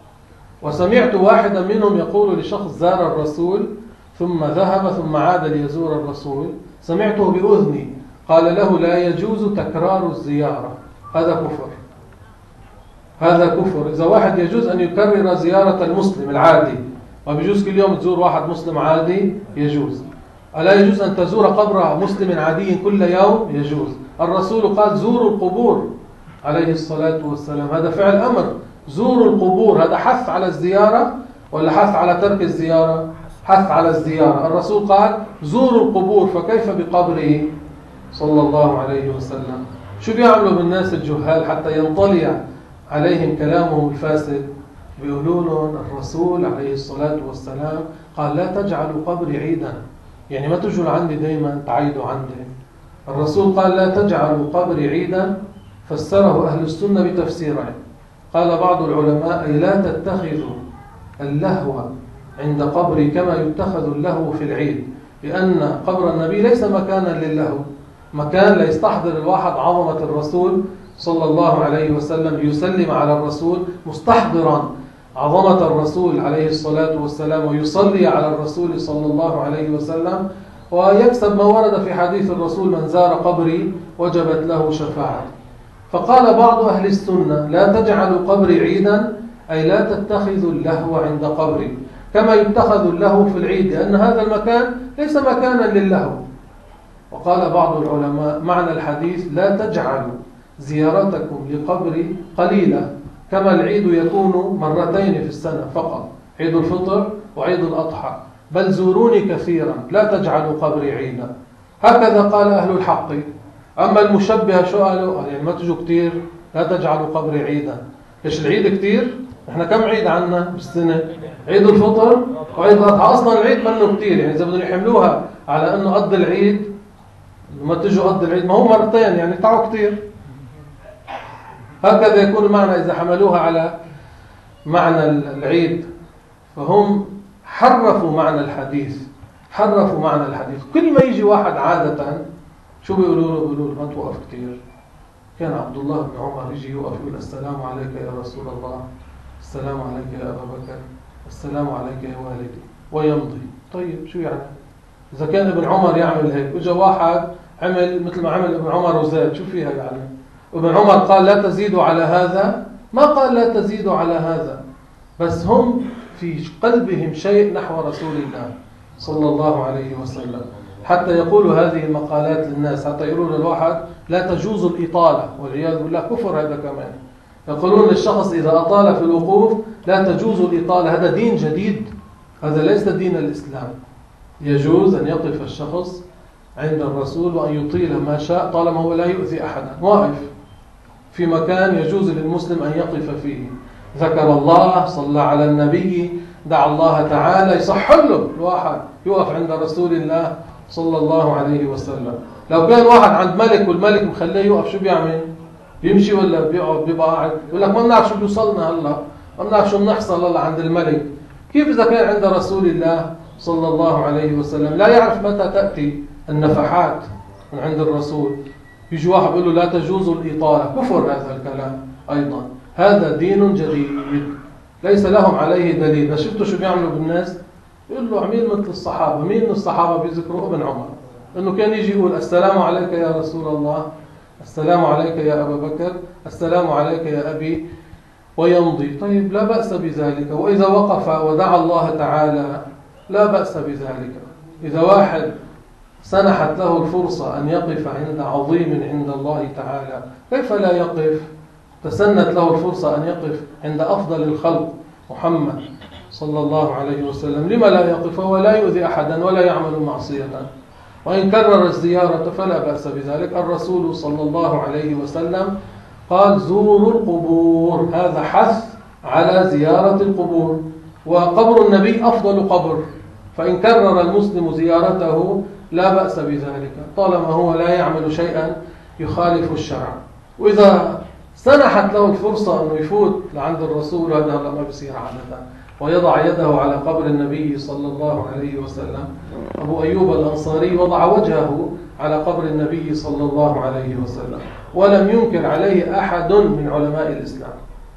وسمعت واحدا منهم يقول لشخص زار الرسول ثم ذهب ثم عاد ليزور الرسول، سمعته بأذني قال له لا يجوز تكرار الزيارة، هذا كفر، هذا كفر. إذا واحد يجوز أن يكرر زيارة المسلم العادي، وبيجوز كل يوم تزور واحد مسلم عادي، يجوز. ألا يجوز أن تزور قبر مسلم عادي كل يوم؟ يجوز. الرسول قال زوروا القبور عليه الصلاة والسلام، هذا فعل أمر، زوروا القبور. هذا حث على الزيارة ولا حث على ترك الزيارة؟ حث على الزيارة. الرسول قال زوروا القبور، فكيف بقبره صلى الله عليه وسلم؟ شو بيعملوا بالناس الجهال حتى ينطلع عليهم كلامهم الفاسد، بيقولوا لهم الرسول عليه الصلاة والسلام قال لا تجعلوا قبري عيدا، يعني ما تجوا لعندي دايما تعيدوا عندي. الرسول قال لا تجعلوا قبري عيدا، فسره أهل السنة بتفسيرين. قال بعض العلماء أي لا تتخذوا اللهو عند قبري كما يتخذ اللهو في العيد، لأن قبر النبي ليس مكانا للهو، مكان ليستحضر الواحد عظمة الرسول صلى الله عليه وسلم، ليسلم على الرسول مستحضرا عظمة الرسول عليه الصلاة والسلام، ويصلي على الرسول صلى الله عليه وسلم، ويكسب ما ورد في حديث الرسول من زار قبري وجبت له شفاعة. فقال بعض أهل السنة لا تجعلوا قبري عيدا، أي لا تتخذوا اللهو عند قبري كما يتخذ اللهو في العيد، لأن هذا المكان ليس مكانا للهو. وقال بعض العلماء معنى الحديث لا تجعلوا زيارتكم لقبري قليلة، كما العيد يكون مرتين في السنة فقط، عيد الفطر وعيد الأضحى، بل زوروني كثيرا لا تجعلوا قبري عيدا. هكذا قال أهل الحق. أما المشبهة شو قالوا؟ يعني ما تجوا كتير، لا تجعلوا قبري عيدا. إيش العيد كتير؟ إحنا كم عيد عنا بالسنة؟ عيد الفطر وعيد الأضحى. أصلا العيد منه كتير، يعني إذا بدهم يحملوها على أنه قد العيد، ما تجوا قد العيد، ما هو مرتين يعني تعوا كتير. هكذا يكون المعنى إذا حملوها على معنى العيد، فهم حرفوا معنى الحديث، حرفوا معنى الحديث. كل ما يجي واحد عادة شو بيقولوا له؟ بيقولوا له ما توقف كتير. كان عبد الله بن عمر يجي يوقف يقول السلام عليك يا رسول الله، السلام عليك يا أبا بكر، السلام عليك يا والدي، ويمضي. طيب شو يعني؟ إذا كان ابن عمر يعمل هيك، وجا واحد عمل مثل ما عمل ابن عمر وزاد، شو فيها يعني؟ ابن عمر قال لا تزيدوا على هذا، ما قال لا تزيدوا على هذا، بس هم في قلبهم شيء نحو رسول الله صلى الله عليه وسلم، حتى يقولوا هذه المقالات للناس، حتى يقولوا للواحد لا تجوز الإطالة، والعياذ بالله كفر هذا كمان. يقولون للشخص إذا أطال في الوقوف لا تجوز الإطالة، هذا دين جديد، هذا ليس دين الإسلام. يجوز أن يقف الشخص عند الرسول وأن يطيل ما شاء طالما هو لا يؤذي أحدا، واقف في مكان يجوز للمسلم أن يقف فيه، ذكر الله، صلى على النبي، دعا الله تعالى، يصح له الواحد يقف عند رسول الله صلى الله عليه وسلم. لو كان واحد عند ملك والملك مخليه يقف، شو بيعمل؟ بيمشي ولا بيقعد؟ بيبقى قاعد يقول لك ما بنعرف شو بيوصلنا هلا، ما بنعرف شو بنحصل هلا عند الملك. كيف إذا كان عند رسول الله صلى الله عليه وسلم لا يعرف متى تأتي النفحات من عند الرسول؟ يجي واحد يقول له لا تجوز الإطالة، كفر هذا الكلام أيضا. هذا دين جديد ليس لهم عليه دليل. بس شفتوا شو بيعملوا بالناس؟ يقول له عميل مثل الصحابة. مين من الصحابة بيذكروا؟ ابن عمر، انه كان يجي يقول السلام عليك يا رسول الله، السلام عليك يا أبا بكر، السلام عليك يا أبي، ويمضي. طيب لا بأس بذلك. وإذا وقف ودعا الله تعالى لا بأس بذلك. إذا واحد سنحت له الفرصة أن يقف عند عظيم عند الله تعالى، كيف لا يقف؟ تسنت له الفرصة أن يقف عند أفضل الخلق محمد صلى الله عليه وسلم، لما لا يقف ولا يؤذي أحدا ولا يعمل معصية؟ وإن كرر الزيارة فلا بأس بذلك. الرسول صلى الله عليه وسلم قال زوروا القبور، هذا حث على زيارة القبور، وقبر النبي أفضل قبر، فإن كرر المسلم زيارته لا بأس بذلك طالما هو لا يعمل شيئا يخالف الشرع. وإذا سنحت له الفرصة أنه يفوت لعند الرسول، هذا ما بيصير عادة، ويضع يده على قبر النبي صلى الله عليه وسلم. أبو أيوب الأنصاري وضع وجهه على قبر النبي صلى الله عليه وسلم، ولم ينكر عليه أحد من علماء الإسلام.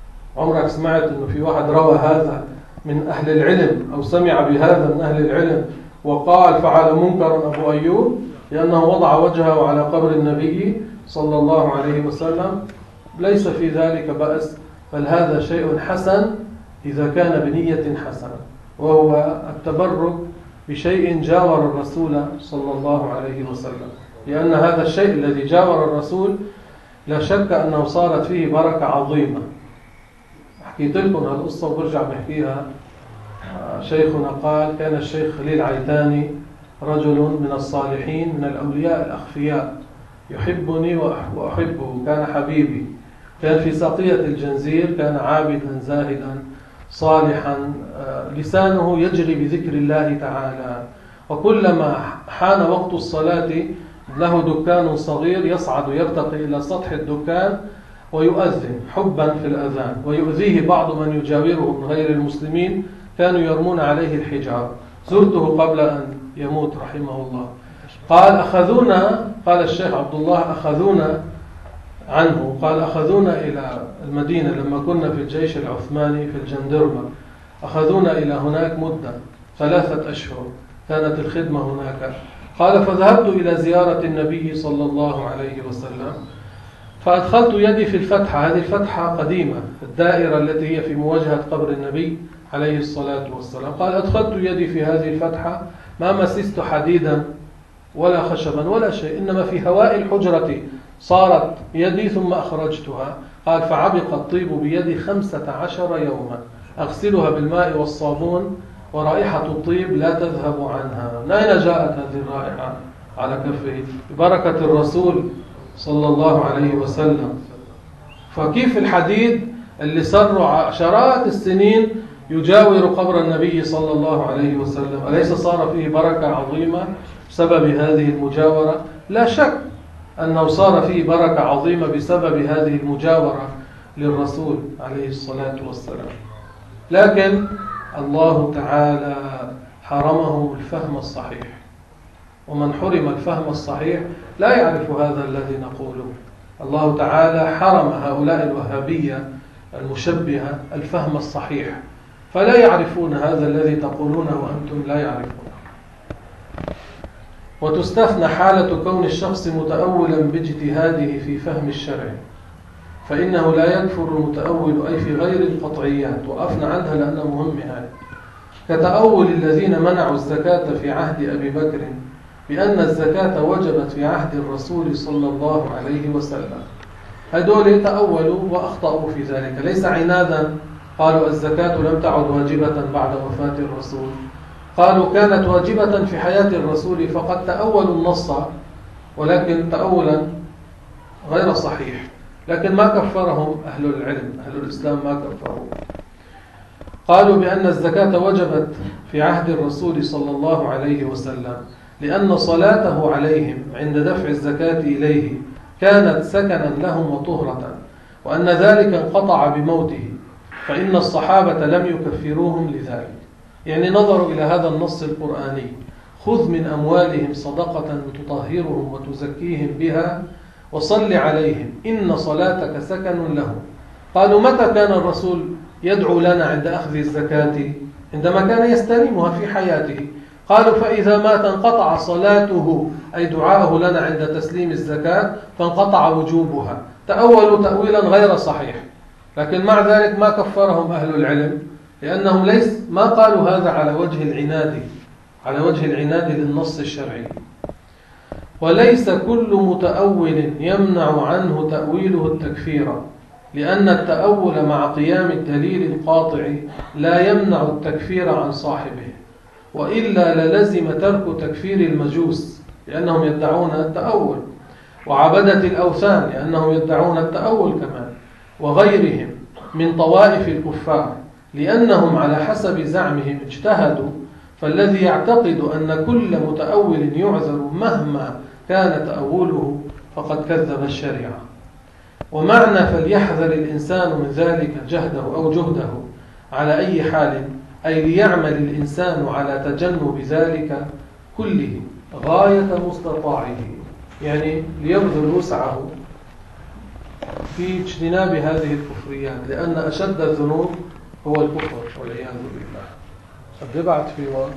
عمرك سمعت أنه في واحد روى هذا من أهل العلم أو سمع بهذا من أهل العلم وقال فعل منكر أبو أيوب لأنه وضع وجهه على قبر النبي صلى الله عليه وسلم؟ ليس في ذلك بأس، بل هذا شيء حسن إذا كان بنية حسنة، وهو التبرك بشيء جاور الرسول صلى الله عليه وسلم، لأن هذا الشيء الذي جاور الرسول لا شك أنه صارت فيه بركة عظيمة. حكيت لكم هالقصة وبرجع بحكيها. شيخنا قال كان الشيخ خليل عيتاني رجل من الصالحين من الأولياء الأخفياء، يحبني وأحبه، كان حبيبي، كان في ساقية الجنزير، كان عابدا زاهدا صالحا، لسانه يجري بذكر الله تعالى، وكلما حان وقت الصلاة له دكان صغير يصعد يرتقي إلى سطح الدكان ويؤذن حبا في الأذان، ويؤذيه بعض من يجاوره من غير المسلمين، كانوا يرمون عليه الحجار. زرته قبل أن يموت رحمه الله. قال أخذونا، قال الشيخ عبد الله أخذونا عنه، قال أخذونا إلى المدينة لما كنا في الجيش العثماني في الجندرمة، أخذونا إلى هناك مدة ثلاثة أشهر كانت الخدمة هناك. قال فذهبت إلى زيارة النبي صلى الله عليه وسلم، فأدخلت يدي في الفتحة، هذه الفتحة قديمة الدائرة التي هي في مواجهة قبر النبي عليه الصلاة والسلام. قال أدخلت يدي في هذه الفتحة ما مسست حديدا ولا خشبا ولا شيء، إنما في هواء الحجرة صارت يدي ثم أخرجتها. قال فعبق الطيب بيدي خمسة عشر يوما أغسلها بالماء والصابون ورائحة الطيب لا تذهب عنها. من أين جاءت هذه الرائحة على كفه؟ ببركة الرسول صلى الله عليه وسلم. فكيف الحديد اللي صار عشرات السنين يجاور قبر النبي صلى الله عليه وسلم، أليس صار فيه بركة عظيمة بسبب هذه المجاورة؟ لا شك أنه صار فيه بركة عظيمة بسبب هذه المجاورة للرسول عليه الصلاة والسلام. لكن الله تعالى حرمه الفهم الصحيح، ومن حرم الفهم الصحيح لا يعرف هذا الذي نقوله. الله تعالى حرم هؤلاء الوهابية المشبهة الفهم الصحيح، فلا يعرفون هذا الذي تقولونه وأنتم لا يعرفون. وتستثنى حالة كون الشخص متأولا باجتهاده في فهم الشرع، فإنه لا يكفر المتأول أي في غير القطعيات، وأفنى عنها لأنها مهمة، كتأول الذين منعوا الزكاة في عهد أبي بكر بأن الزكاة وجبت في عهد الرسول صلى الله عليه وسلم. هذول تأولوا وأخطأوا في ذلك، ليس عنادا قالوا الزكاة لم تعد واجبة بعد وفاة الرسول، قالوا كانت واجبة في حياة الرسول، فقد تأولوا النص ولكن تأولا غير صحيح. لكن ما كفرهم أهل العلم، أهل الإسلام ما كفروا. قالوا بأن الزكاة وجبت في عهد الرسول صلى الله عليه وسلم لأن صلاته عليهم عند دفع الزكاة إليه كانت سكنا لهم وطهرة، وأن ذلك انقطع بموته، فإن الصحابة لم يكفروهم لذلك. يعني نظروا إلى هذا النص القرآني: خذ من أموالهم صدقة تطهرهم وتزكيهم بها وصل عليهم إن صلاتك سكن لهم. قالوا متى كان الرسول يدعو لنا عند أخذ الزكاة؟ عندما كان يستلمها في حياته. قالوا فإذا مات انقطع صلاته، أي دعاءه لنا عند تسليم الزكاة، فانقطع وجوبها. تأولوا تأويلا غير صحيح، لكن مع ذلك ما كفرهم أهل العلم، لأنهم ليس ما قالوا هذا على وجه العناد، على وجه العناد للنص الشرعي. وليس كل متأول يمنع عنه تأويله التكفير، لأن التأول مع قيام الدليل القاطع لا يمنع التكفير عن صاحبه، وإلا للزم ترك تكفير المجوس لأنهم يدعون التأول، وعبدة الأوثان لأنهم يدعون التأول كمان، وغيرهم من طوائف الكفار لأنهم على حسب زعمهم اجتهدوا. فالذي يعتقد أن كل متأول يعذر مهما كان تأوله فقد كذب الشريعة. ومعنى فليحذر الإنسان من ذلك جهده أو جهده على أي حال، أي ليعمل الإنسان على تجنب ذلك كله غاية مستطاعه، يعني ليبذل وسعه في اجتناب هذه الكفريات، لأن أشد الذنوب هو الكفر والعياذ بالله. قد بعت في وقت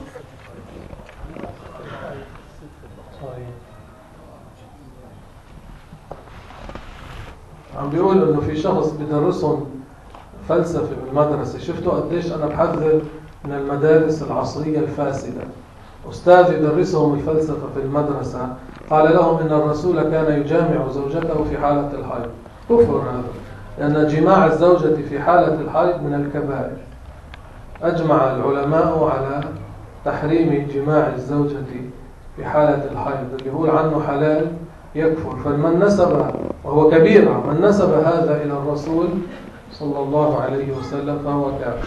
عم بيقول انه في شخص بدرسهم فلسفه بالمدرسه. شفتوا قديش انا بحذر من المدارس العصريه الفاسده. استاذ يدرسهم الفلسفه في المدرسه قال لهم ان الرسول كان يجامع زوجته في حاله الحيض. كفر هذا، لان جماع الزوجه في حاله الحيض من الكبائر. اجمع العلماء على تحريم جماع الزوجه في حاله الحيض، اللي يقول عنه حلال يكفر. فمن نسب، وهو كبيرة، من نسب هذا إلى الرسول صلى الله عليه وسلم فهو كافر.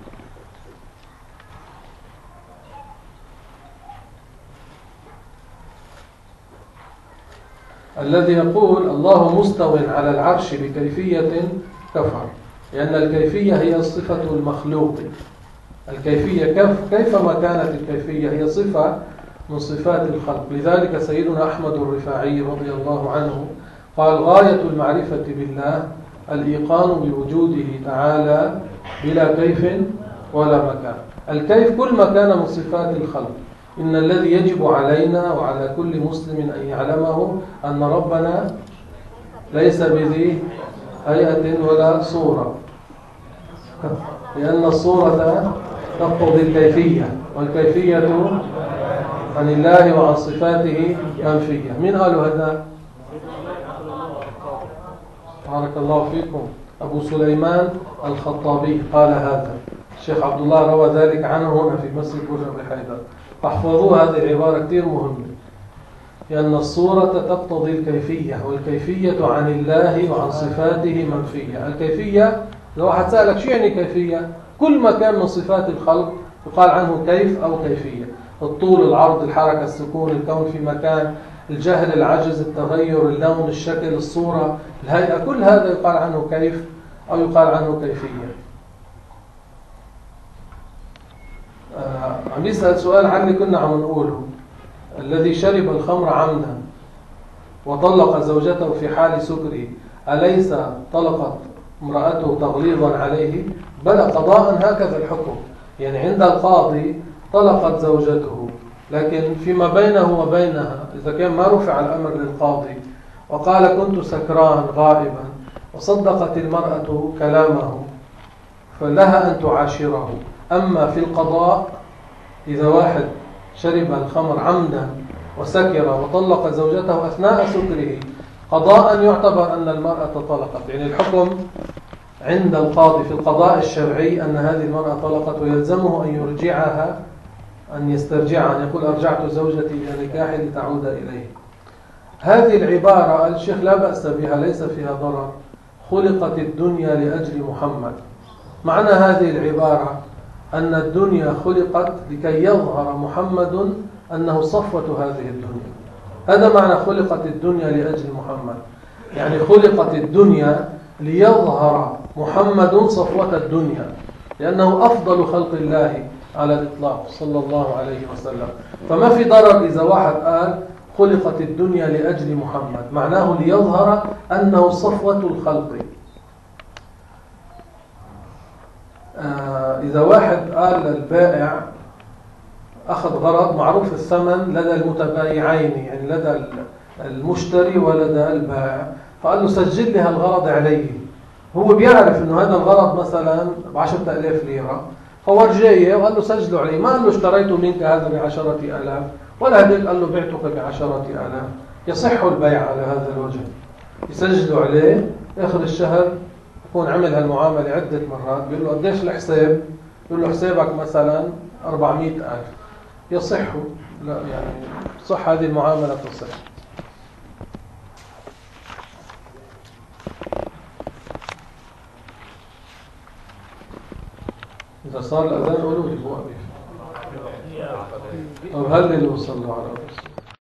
الذي يقول الله مستو على العرش بكيفية كفر، لأن الكيفية هي صفة المخلوق. الكيفية كيف كيفما كانت الكيفية هي صفة من صفات الخلق. لذلك سيدنا أحمد الرفاعي رضي الله عنه قال غاية المعرفة بالله الإيقان بوجوده تعالى بلا كيف ولا مكان. الكيف كل ما كان من صفات الخلق. إن الذي يجب علينا وعلى كل مسلم أن يعلمه أن ربنا ليس بذي هيئة ولا صورة، لأن الصورة تقتضي الكيفية، والكيفية عن الله وعن صفاته منفية. من قالوا هذا؟ بارك الله فيكم. أبو سليمان الخطابي قال هذا. الشيخ عبد الله روى ذلك عنه هنا في مسجد برج أبي حيدر. فاحفظوا هذه العبارة كثير مهمة، لأن الصورة تقتضي الكيفية، والكيفية عن الله وعن صفاته منفية. الكيفية لو واحد سألك شو يعني كيفية، كل ما كان من صفات الخلق يقال عنه كيف أو كيفية. الطول، العرض، الحركة، السكون، الكون في مكان، الجهل، العجز، التغير، اللون، الشكل، الصورة، الهيئة، كل هذا يقال عنه كيف أو يقال عنه كيفية. آه عم يسأل سؤال عن اللي كنا عم نقوله. الذي شرب الخمر عمدا وطلق زوجته في حال سكره أليس طلقت امرأته تغليظا عليه؟ بل قضاء هكذا الحكم. يعني عند القاضي طلقت زوجته، لكن فيما بينه وبينها إذا كان ما رفع الأمر للقاضي وقال كنت سكران غائبا وصدقت المرأة كلامه فلها أن تعاشره. أما في القضاء إذا واحد شرب الخمر عمدا وسكر وطلق زوجته أثناء سكره قضاء يعتبر أن المرأة طلقت. يعني الحكم عند القاضي في القضاء الشرعي أن هذه المرأة طلقت، ويلزمه أن يرجعها، أن يسترجعها، أن يقول أرجعت زوجتي إلى نكاحي لتعود إليه. هذه العبارة الشيخ لا بأس بها، ليس فيها ضرر. خلقت الدنيا لأجل محمد. معنى هذه العبارة أن الدنيا خلقت لكي يظهر محمد أنه صفوة هذه الدنيا. هذا معنى خلقت الدنيا لأجل محمد، يعني خلقت الدنيا ليظهر محمد صفوة الدنيا، لأنه أفضل خلق الله على الإطلاق صلى الله عليه وسلم. فما في ضرر إذا واحد قال خلقت الدنيا لأجل محمد، معناه ليظهر أنه صفوة الخلق. آه إذا واحد قال للبائع أخذ غرض معروف الثمن لدى المتبايعين، يعني لدى المشتري ولدى البائع، فقال له سجل لي هالغرض عليه. هو بيعرف إنه هذا الغرض مثلا بعشرة آلاف ليرة، فورجيه وقال له سجله عليه. ما قال له اشتريت منك هذا بعشرة آلاف، ولا هذيك قال له بعتك بعشرة آلاف. يصح البيع على هذا الوجه، يسجلوا عليه آخر الشهر يكون عمل هالمعاملة عدة مرات، بيقول له قديش الحساب؟ يقول له حسابك مثلا أربعمائة ألف. يصح؟ لا، يعني صح هذه المعاملة تصح. إذا صار الأذان قولوا لي بوقف. طب هللوا وصلوا على الرسول.